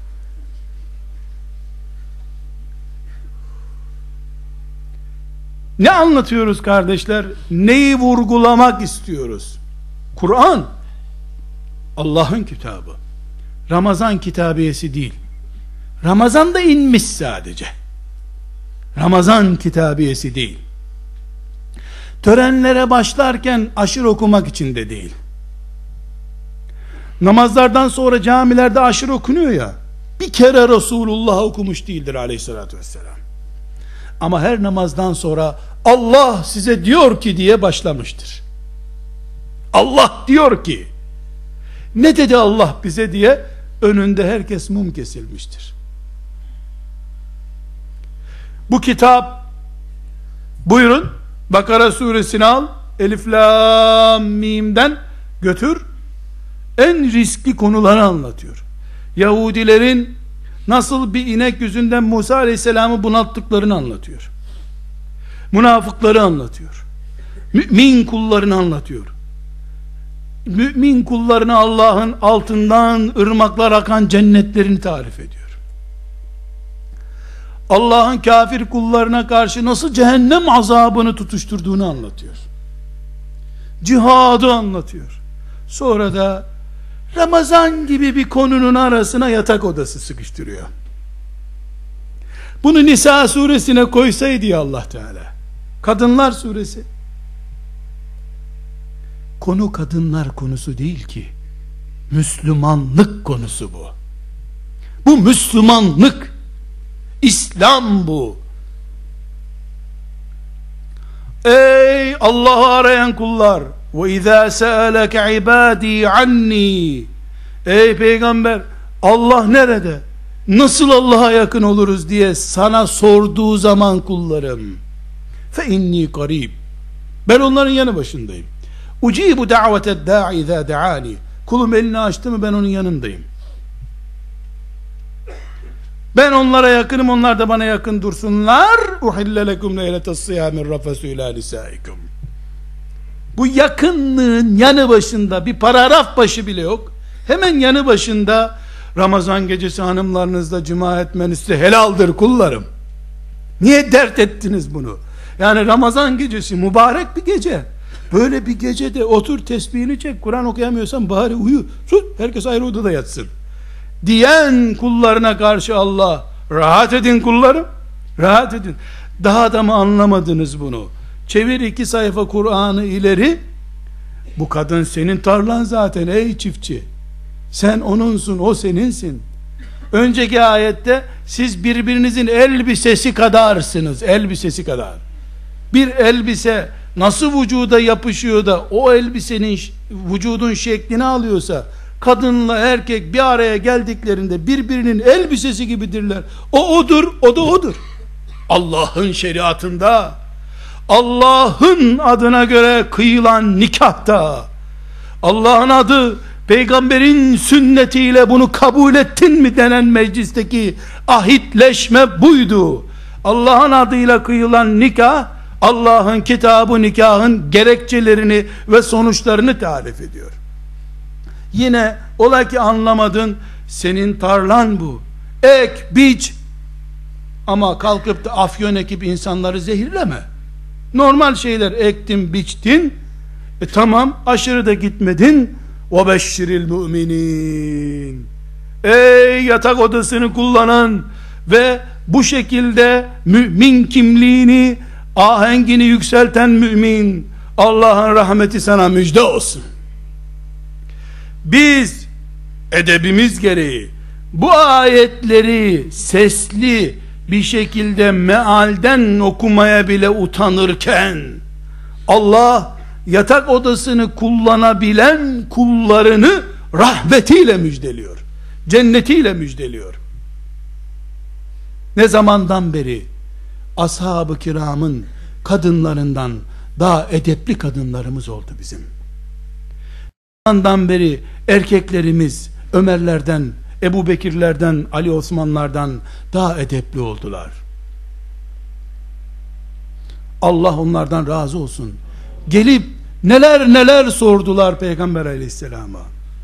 Ne anlatıyoruz kardeşler? Neyi vurgulamak istiyoruz? Kur'an Allah'ın kitabı. Ramazan kitabiyesi değil. Ramazan da inmiş sadece. Ramazan kitabiyesi değil. Törenlere başlarken aşır okumak için de değil. Namazlardan sonra camilerde aşır okunuyor ya, bir kere Resulullah okumuş değildir aleyhissalatü vesselam. Ama her namazdan sonra Allah size diyor ki diye başlamıştır. Allah diyor ki, ne dedi Allah bize diye önünde herkes mum kesilmiştir. Bu kitap, buyurun Bakara suresini al, Elif Lam Mim'den götür, en riskli konuları anlatıyor. Yahudilerin nasıl bir inek yüzünden Musa Aleyhisselam'ı bunalttıklarını anlatıyor. Münafıkları anlatıyor. Mümin kullarını anlatıyor. Mümin kullarına Allah'ın altından ırmaklar akan cennetlerini tarif ediyor. Allah'ın kafir kullarına karşı nasıl cehennem azabını tutuşturduğunu anlatıyor. Cihadı anlatıyor. Sonra da Ramazan gibi bir konunun arasına yatak odası sıkıştırıyor. Bunu Nisa suresine koysaydı ya Allah Teala, Kadınlar suresi. Konu kadınlar konusu değil ki, Müslümanlık konusu bu. Bu Müslümanlık, İslam bu. Ey Allah'ı arayan kullar, ve izâ se'eleke ibâdî anni, ey peygamber, Allah nerede, nasıl Allah'a yakın oluruz diye sana sorduğu zaman kullarım, fe inni qarib, ben onların yanı başındayım. Ucibu da'veted da'i izâ da'ani, kulum elini açtı mı ben onun yanındayım. Ben onlara yakınım, onlar da bana yakın dursunlar. Uhille lekum leyletes siyâmin rafesu ilâ nisâikum. Bu yakınlığın yanı başında bir paragraf başı bile yok. Hemen yanı başında Ramazan gecesi hanımlarınızla cima etmeniz size helaldir kullarım. Niye dert ettiniz bunu? Yani Ramazan gecesi mübarek bir gece. Böyle bir gecede otur tesbihini çek, Kur'an okuyamıyorsan bari uyu. Sus, herkes ayrı odada yatsın diyen kullarına karşı Allah, rahat edin kullarım, rahat edin. Daha da mı anlamadınız bunu? Çevir iki sayfa Kur'an'ı ileri, bu kadın senin tarlan zaten ey çiftçi, sen onunsun, o seninsin. Önceki ayette siz birbirinizin elbisesi kadarsınız, elbisesi kadar. Bir elbise nasıl vücuda yapışıyor da o elbisenin vücudun şeklini alıyorsa, kadınla erkek bir araya geldiklerinde birbirinin elbisesi gibidirler. O odur, o da odur. Allah'ın şeriatında, Allah'ın adına göre kıyılan nikahta, Allah'ın adı, peygamberin sünnetiyle bunu kabul ettin mi denen meclisteki ahitleşme buydu. Allah'ın adıyla kıyılan nikah, Allah'ın kitabı nikahın gerekçelerini ve sonuçlarını tarif ediyor. Yine ola ki anlamadın, senin tarlan bu, ek, biç, ama kalkıp da afyon ekip insanları zehirleme. Normal şeyler ektin, biçtin, e tamam, aşırı da gitmedin. وَبَشِّرِ الْمُؤْمِنِينَ, ey yatak odasını kullanan ve bu şekilde mümin kimliğini, ahengini yükselten mümin, Allah'ın rahmeti sana müjde olsun. Biz edebimiz gereği bu ayetleri sesli bir şekilde mealden okumaya bile utanırken, Allah yatak odasını kullanabilen kullarını rahmetiyle müjdeliyor, cennetiyle müjdeliyor. Ne zamandan beri ashab-ı kiramın kadınlarından daha edepli kadınlarımız oldu bizim. Ne zamandan beri erkeklerimiz Ömerlerden, Ebu Bekirlerden, Ali Osmanlardan daha edepli oldular. Allah onlardan razı olsun. Gelip neler neler sordular Peygamber aleyhisselama.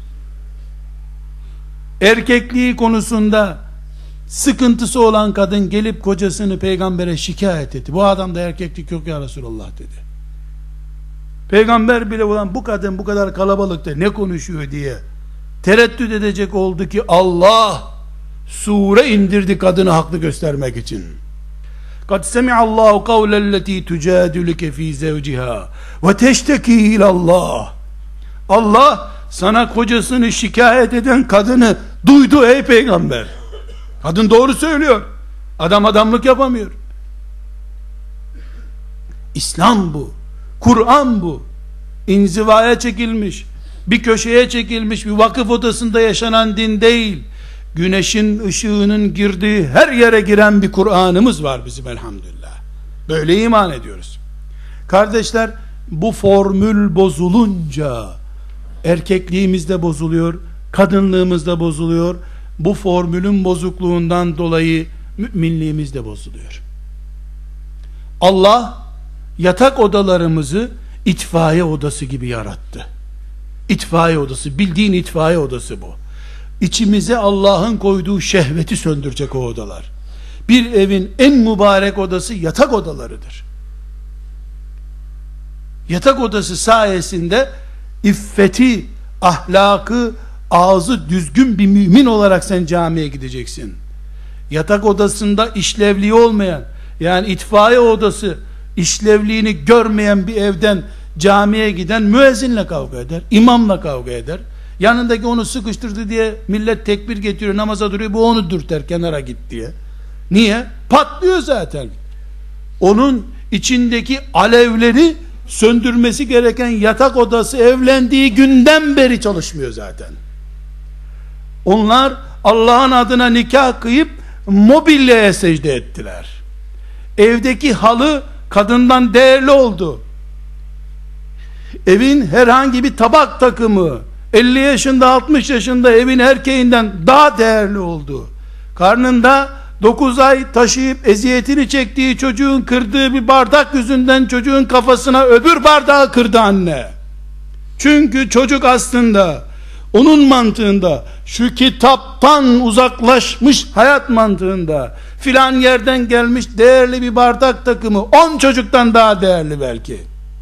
Erkekliği konusunda sıkıntısı olan kadın gelip kocasını peygambere şikayet etti. Bu adamda erkeklik yok ya Resulallah dedi. Peygamber bile olan bu kadın bu kadar kalabalıkta ne konuşuyor diye tereddüt edecek oldu ki Allah sure indirdi kadını haklı göstermek için. قَدْ سَمِعَ اللّٰهُ قَوْلَ الَّتِي تُجَادِلُكَ ف۪ي زَوْجِهَا وَتَشْتَكِي اِلَى اللّٰهِ, Allah sana kocasını şikayet eden kadını duydu ey peygamber. Kadın doğru söylüyor. Adam adamlık yapamıyor. İslam bu. Kur'an bu. İnzivaya çekilmiş, bir köşeye çekilmiş, bir vakıf odasında yaşanan din değil. Güneşin ışığının girdiği her yere giren bir Kur'an'ımız var bizim elhamdülillah. Böyle iman ediyoruz. Kardeşler, bu formül bozulunca erkekliğimiz de bozuluyor, kadınlığımız da bozuluyor. Bu formülün bozukluğundan dolayı müminliğimiz de bozuluyor. Allah yatak odalarımızı itfaiye odası gibi yarattı. İtfaiye odası, bildiğin itfaiye odası bu. İçimize Allah'ın koyduğu şehveti söndürecek o odalar. Bir evin en mübarek odası yatak odalarıdır. Yatak odası sayesinde iffeti, ahlakı, ağzı düzgün bir mümin olarak sen camiye gideceksin. Yatak odasında işlevliği olmayan, yani itfaiye odası işlevliğini görmeyen bir evden camiye giden müezzinle kavga eder, imamla kavga eder. Yanındaki onu sıkıştırdı diye millet tekbir getiriyor, namaza duruyor, bu onu dürter kenara git diye. Niye? Patlıyor zaten. Onun içindeki alevleri söndürmesi gereken yatak odası evlendiği günden beri çalışmıyor zaten. Onlar Allah'ın adına nikah kıyıp mobilyaya secde ettiler. Evdeki halı kadından değerli oldu. Evin herhangi bir tabak takımı elli yaşında altmış yaşında evin erkeğinden daha değerli oldu. Karnında dokuz ay taşıyıp eziyetini çektiği çocuğun kırdığı bir bardak yüzünden çocuğun kafasına öbür bardağı kırdı anne. Çünkü çocuk aslında onun mantığında, şu kitaptan uzaklaşmış hayat mantığında, filan yerden gelmiş değerli bir bardak takımı on çocuktan daha değerli belki.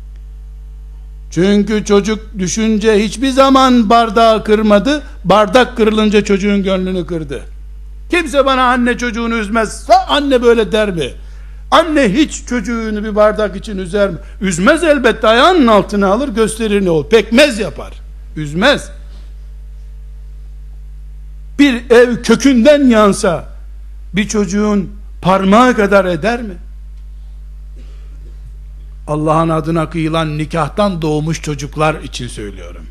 Çünkü çocuk düşünce hiçbir zaman bardağı kırmadı, bardak kırılınca çocuğun gönlünü kırdı. Kimse bana anne çocuğunu üzmez, anne böyle der mi? Anne hiç çocuğunu bir bardak için üzer mi? Üzmez elbette, ayağının altına alır, gösterir ne olur, pekmez yapar, üzmez. Bir ev kökünden yansa bir çocuğun parmağı kadar eder mi? Allah'ın adına kıyılan nikahtan doğmuş çocuklar için söylüyorum.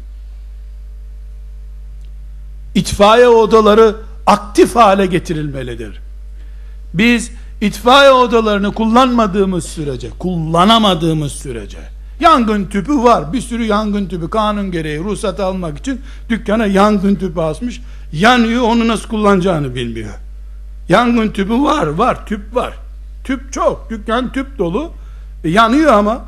İtfaiye odaları aktif hale getirilmelidir. Biz itfaiye odalarını kullanmadığımız sürece, kullanamadığımız sürece, yangın tüpü var, bir sürü yangın tüpü, kanun gereği ruhsat almak için dükkana yangın tüpü asmış, yanıyor, onu nasıl kullanacağını bilmiyor. Yangın tüpü var, var, tüp var, tüp çok, dükkan tüp dolu, e, yanıyor ama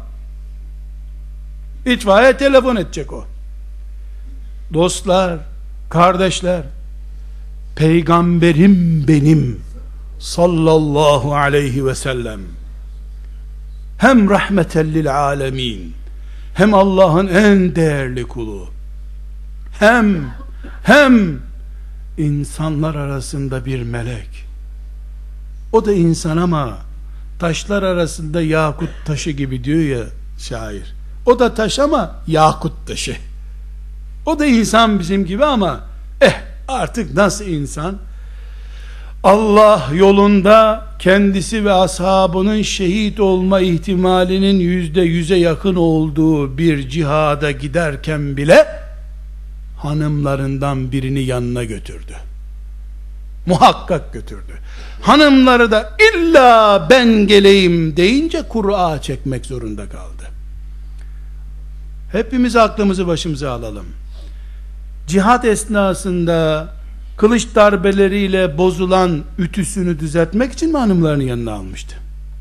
itfaiye telefon edecek o. Dostlar, kardeşler, peygamberim benim sallallahu aleyhi ve sellem hem rahmeten lil alemin, hem Allah'ın en değerli kulu, hem hem insanlar arasında bir melek. O da insan ama taşlar arasında yakut taşı gibi diyor ya şair. O da taş ama yakut taşı. O da insan bizim gibi ama eh artık nasıl insan? Allah yolunda kendisi ve ashabının şehit olma ihtimalinin yüzde yüze yakın olduğu bir cihada giderken bile hanımlarından birini yanına götürdü. Muhakkak götürdü. Hanımları da illa ben geleyim deyince Kur'a çekmek zorunda kaldı. Hepimiz aklımızı başımıza alalım. Cihat esnasında kılıç darbeleriyle bozulan ütüsünü düzeltmek için mi hanımlarını yanına almıştı?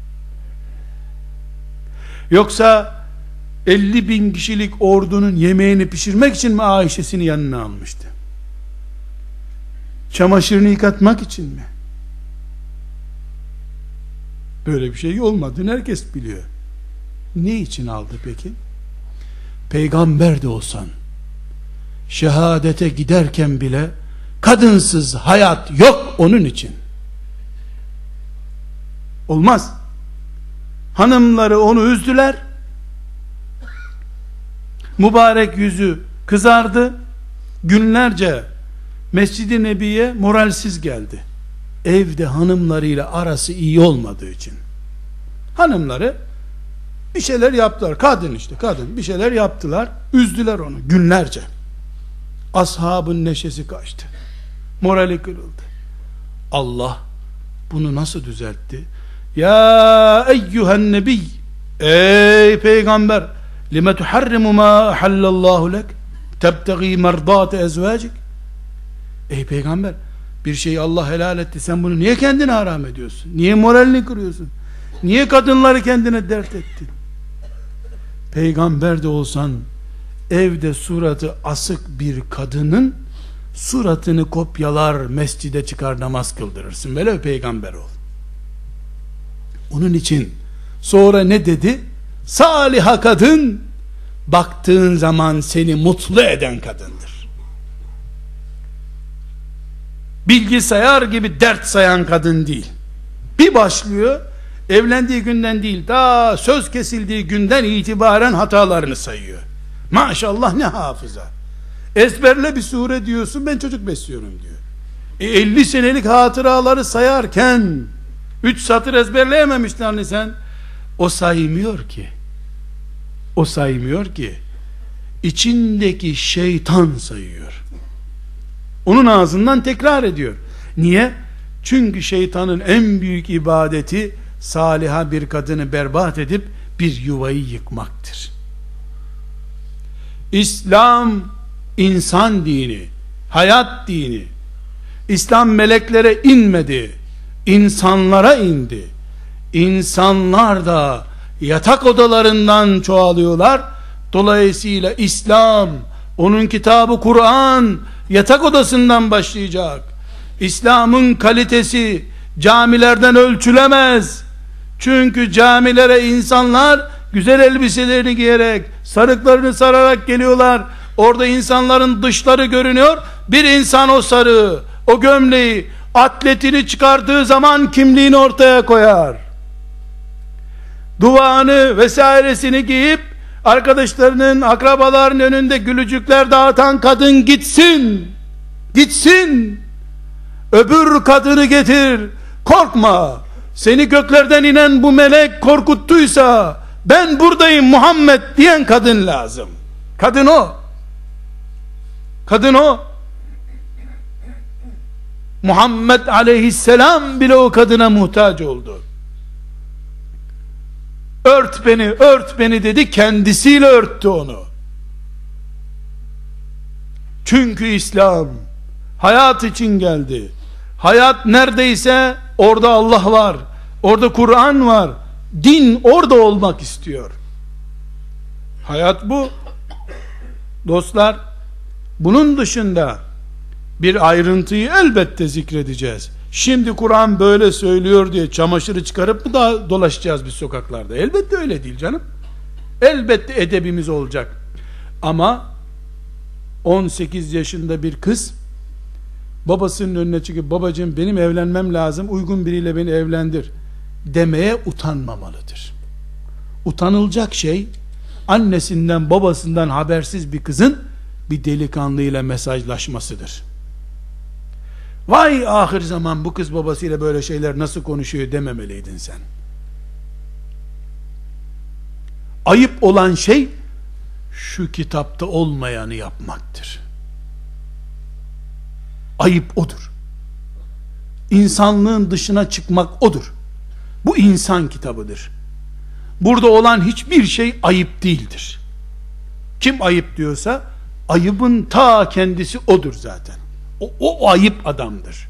Yoksa elli bin kişilik ordunun yemeğini pişirmek için mi Ayşe'sini yanına almıştı? Çamaşırını yıkatmak için mi? Böyle bir şey olmadığını herkes biliyor. Ne için aldı peki? Peygamber de olsan şehadete giderken bile kadınsız hayat yok onun için. Olmaz. Hanımları onu üzdüler. Mübarek yüzü kızardı. Günlerce Mescid-i Nebi'ye moralsiz geldi. Evde hanımlarıyla arası iyi olmadığı için. Hanımları bir şeyler yaptılar. Kadın işte kadın bir şeyler yaptılar. Üzdüler onu günlerce. Ashabın neşesi kaçtı. Morali kırıldı. Allah bunu nasıl düzeltti? Ya eyyühen nebiy, ey peygamber, lime tuharrimu ma ahallallahu lek tebtegi merdate ezvacik. Ey peygamber, bir şeyi Allah helal etti, sen bunu niye kendine haram ediyorsun? Niye moralini kırıyorsun? Niye kadınları kendine dert ettin? peygamber de olsan evde suratı asık bir kadının suratını kopyalar, mescide çıkar namaz kıldırırsın. Böyle peygamber ol. Onun için sonra ne dedi? Saliha kadın, baktığın zaman seni mutlu eden kadındır. Bilgisayar gibi dert sayan kadın değil. Bir başlıyor, evlendiği günden değil, daha söz kesildiği günden itibaren hatalarını sayıyor. Maşallah ne hafıza. Ezberle bir sure diyorsun, ben çocuk besliyorum diyor. E elli senelik hatıraları sayarken üç satır ezberleyememiştin hani sen. O saymıyor ki. O saymıyor ki. İçindeki şeytan sayıyor. Onun ağzından tekrar ediyor. Niye? Çünkü şeytanın en büyük ibadeti saliha bir kadını berbat edip bir yuvayı yıkmaktır. İslam insan dini, hayat dini. İslam meleklere inmedi, insanlara indi. İnsanlar da yatak odalarından çoğalıyorlar. Dolayısıyla İslam, onun kitabı Kur'an yatak odasından başlayacak. İslam'ın kalitesi camilerden ölçülemez. Çünkü camilere insanlar güzel elbiselerini giyerek, sarıklarını sararak geliyorlar. Orada insanların dışları görünüyor. Bir insan o sarığı, o gömleği, atletini çıkardığı zaman kimliğini ortaya koyar. Duanı vesairesini giyip arkadaşlarının, akrabaların önünde gülücükler dağıtan kadın gitsin. Gitsin. Öbür kadını getir. Korkma. Seni göklerden inen bu melek korkuttuysa ben buradayım Muhammed diyen kadın lazım. Kadın o. Kadın o. Muhammed aleyhisselam bile o kadına muhtaç oldu. Ört beni, ört beni dedi, kendisiyle örttü onu. Çünkü İslam hayat için geldi. Hayat neredeyse orada Allah var, orada Kur'an var, din orada olmak istiyor. Hayat bu. Dostlar, bunun dışında bir ayrıntıyı elbette zikredeceğiz. Şimdi Kur'an böyle söylüyor diye çamaşırı çıkarıp mı daha dolaşacağız biz sokaklarda? Elbette öyle değil canım. Elbette edebimiz olacak. Ama on sekiz yaşında bir kız babasının önüne çıkıp babacığım benim evlenmem lazım, uygun biriyle beni evlendir demeye utanmamalıdır. Utanılacak şey annesinden babasından habersiz bir kızın bir delikanlıyla mesajlaşmasıdır. Vay ahir zaman bu kız babasıyla böyle şeyler nasıl konuşuyor dememeliydin sen. Ayıp olan şey şu kitapta olmayanı yapmaktır. Ayıp odur. İnsanlığın dışına çıkmak odur. Bu insan kitabıdır. Burada olan hiçbir şey ayıp değildir. Kim ayıp diyorsa ayıbın ta kendisi odur zaten. O, o ayıp adamdır.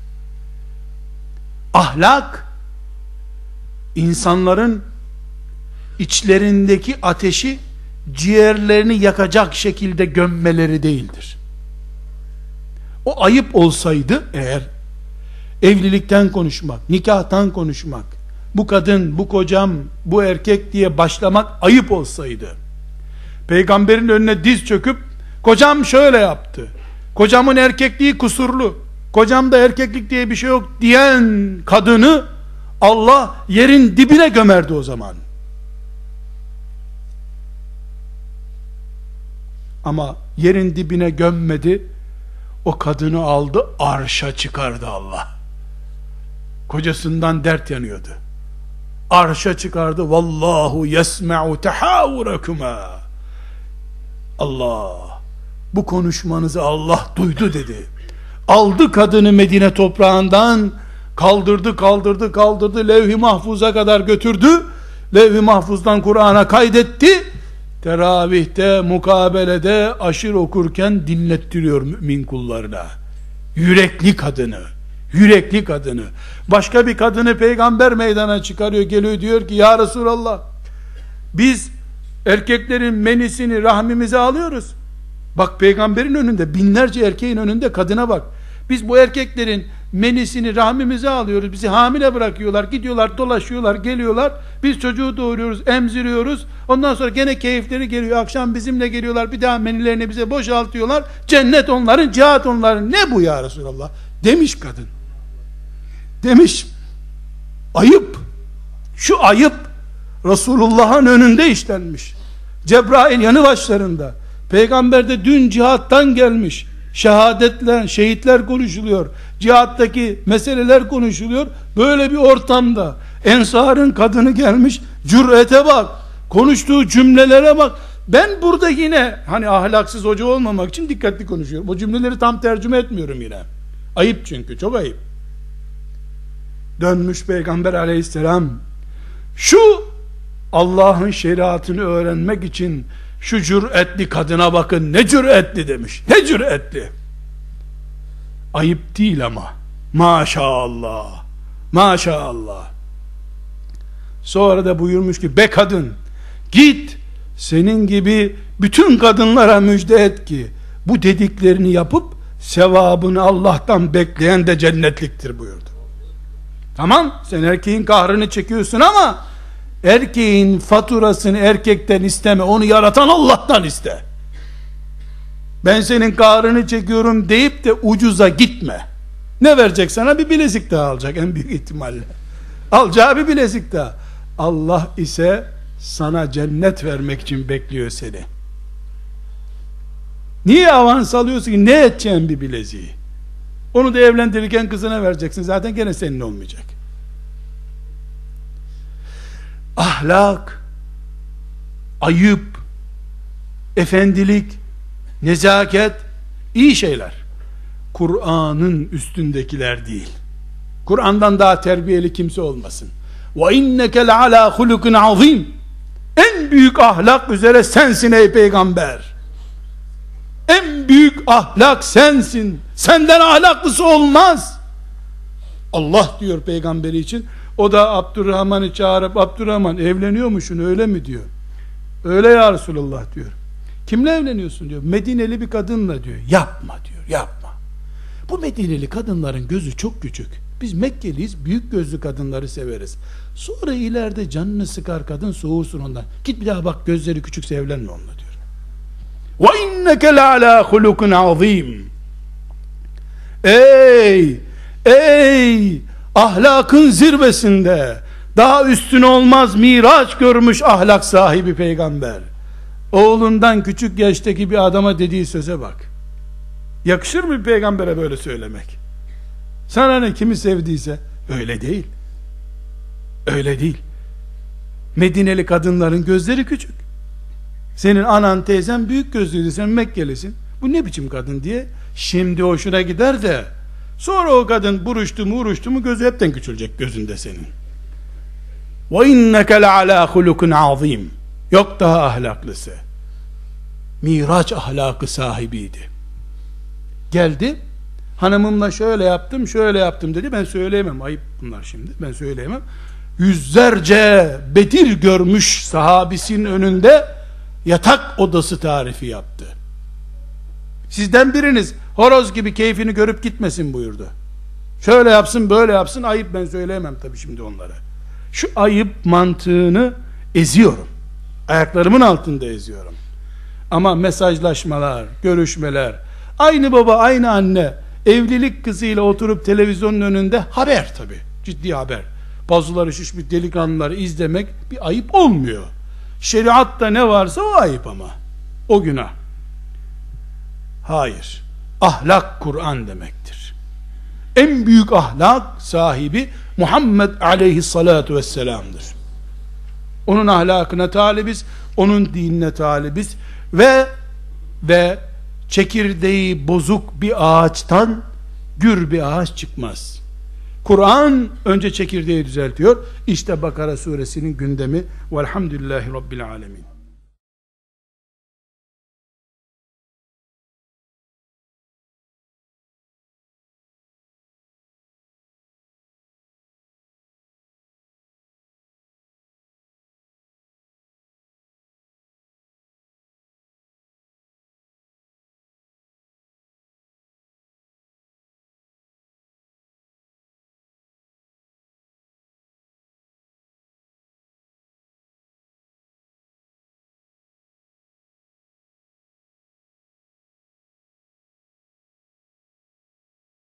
Ahlak insanların içlerindeki ateşi ciğerlerini yakacak şekilde gömmeleri değildir. O ayıp olsaydı eğer, evlilikten konuşmak, nikahtan konuşmak, bu kadın, bu kocam, bu erkek diye başlamak ayıp olsaydı, peygamberin önüne diz çöküp kocam şöyle yaptı, kocamın erkekliği kusurlu, kocamda erkeklik diye bir şey yok diyen kadını Allah yerin dibine gömerdi o zaman. Ama yerin dibine gömmedi, o kadını aldı arşa çıkardı Allah. Kocasından dert yanıyordu, arşa çıkardı. Vallahu yesma'u tehavvurakuma. Allah, bu konuşmanızı Allah duydu dedi. Aldı kadını Medine toprağından, kaldırdı kaldırdı kaldırdı levh-i mahfuza kadar götürdü. Levh-i mahfuzdan Kur'an'a kaydetti. Teravihte, mukabelede aşır okurken dinlettiriyor mümin kullarına. Yürekli kadını, yürekli kadını. Başka bir kadını peygamber meydana çıkarıyor, geliyor diyor ki ya Resulallah, biz Erkeklerin menisini rahmimize alıyoruz. Bak, peygamberin önünde, binlerce erkeğin önünde kadına bak. Biz bu erkeklerin menisini rahmimize alıyoruz. Bizi hamile bırakıyorlar. Gidiyorlar, dolaşıyorlar, geliyorlar. Biz çocuğu doğuruyoruz, emziriyoruz. Ondan sonra gene keyifleri geliyor. Akşam bizimle geliyorlar. Bir daha menilerini bize boşaltıyorlar. Cennet onların, cihat onların. Ne bu ya Resulallah? Demiş kadın. Demiş. Ayıp. Şu ayıp Resulullah'ın önünde işlenmiş. Cebrail yanı başlarında. Peygamber de dün cihattan gelmiş. Şehadetler, şehitler konuşuluyor. Cihattaki meseleler konuşuluyor. Böyle bir ortamda Ensar'ın kadını gelmiş. Cürete bak. Konuştuğu cümlelere bak. Ben burada yine hani ahlaksız hoca olmamak için dikkatli konuşuyorum. O cümleleri tam tercüme etmiyorum yine. Ayıp çünkü. Çok ayıp. Dönmüş Peygamber aleyhisselam. Şu Allah'ın şeriatını öğrenmek için şu cüretli kadına bakın, ne cüretli demiş. Ne cüretli. Ayıp değil ama. Maşallah. Maşallah. Sonra da buyurmuş ki, be kadın, git senin gibi bütün kadınlara müjde et ki bu dediklerini yapıp sevabını Allah'tan bekleyen de cennetliktir buyurdu. Tamam, sen erkeğin kahrını çekiyorsun ama erkeğin faturasını erkekten isteme, onu yaratan Allah'tan iste. Ben senin kahrını çekiyorum deyip de ucuza gitme. Ne verecek sana? Bir bilezik daha alacak en büyük ihtimalle. Alacağı bir bilezik daha. Allah ise sana cennet vermek için bekliyor seni. Niye avans alıyorsun ki? Ne edeceksin bir bileziği? Onu da evlendirirken kızına vereceksin. Zaten gene senin olmayacak. Ahlak, ayıp, efendilik, nezaket iyi şeyler. Kur'an'ın üstündekiler değil. Kur'an'dan daha terbiyeli kimse olmasın. Ve inneke le'alâ hulukun azîm. En büyük ahlak üzere sensin ey peygamber. En büyük ahlak sensin. Senden ahlaklısı olmaz. Allah diyor peygamberi için. O da Abdurrahman'ı çağırıp, Abdurrahman evleniyor musun, öyle mi diyor. Öyle ya Resulullah diyor. Kimle evleniyorsun diyor. Medineli bir kadınla diyor. Yapma diyor, yapma. Bu Medineli kadınların gözü çok küçük. Biz Mekkeliyiz, büyük gözlü kadınları severiz. Sonra ileride canını sıkar kadın, soğursun ondan. Git bir daha bak, gözleri küçükse evlenme onunla diyor. Ve inneke le'alâ hulukun azîm. Ey, ey, ahlakın zirvesinde, daha üstün olmaz miraç görmüş ahlak sahibi peygamber. Oğlundan küçük yaştaki bir adama dediği söze bak. Yakışır mı bir peygambere böyle söylemek? Sana ne, kimi sevdiyse? Öyle değil. Öyle değil. Medineli kadınların gözleri küçük. Senin anan, teyzen büyük gözlüydü, sen Mekkelisin. Bu ne biçim kadın diye şimdi hoşuna gider de sonra o kadın buruştu mu uruştu mu gözü hepten küçülecek gözünde senin. Ve inneke le'alâ hulukun azîm. Yok daha ahlaklısı. Miraç ahlakı sahibiydi. Geldi, hanımımla şöyle yaptım şöyle yaptım dedi. Ben söyleyemem, ayıp bunlar şimdi, ben söyleyemem. Yüzlerce Bedir görmüş sahabisinin önünde yatak odası tarifi yaptı. Sizden biriniz horoz gibi keyfini görüp gitmesin buyurdu. Şöyle yapsın böyle yapsın, ayıp, ben söyleyemem tabii şimdi onlara. Şu ayıp mantığını eziyorum. Ayaklarımın altında eziyorum. Ama mesajlaşmalar, görüşmeler, aynı baba aynı anne evlilik kızıyla oturup televizyonun önünde haber, tabii ciddi haber, bazıları şişmiş delikanlıları izlemek bir ayıp olmuyor. Şeriatta ne varsa o ayıp, ama o günah. Hayır, ahlak Kur'an demektir. En büyük ahlak sahibi Muhammed aleyhissalatu vesselam'dır. Onun ahlakına talibiz, onun dinine talibiz ve ve çekirdeği bozuk bir ağaçtan gür bir ağaç çıkmaz. Kur'an önce çekirdeği düzeltiyor. İşte Bakara suresinin gündemi. Velhamdülillahi Rabbil alemin.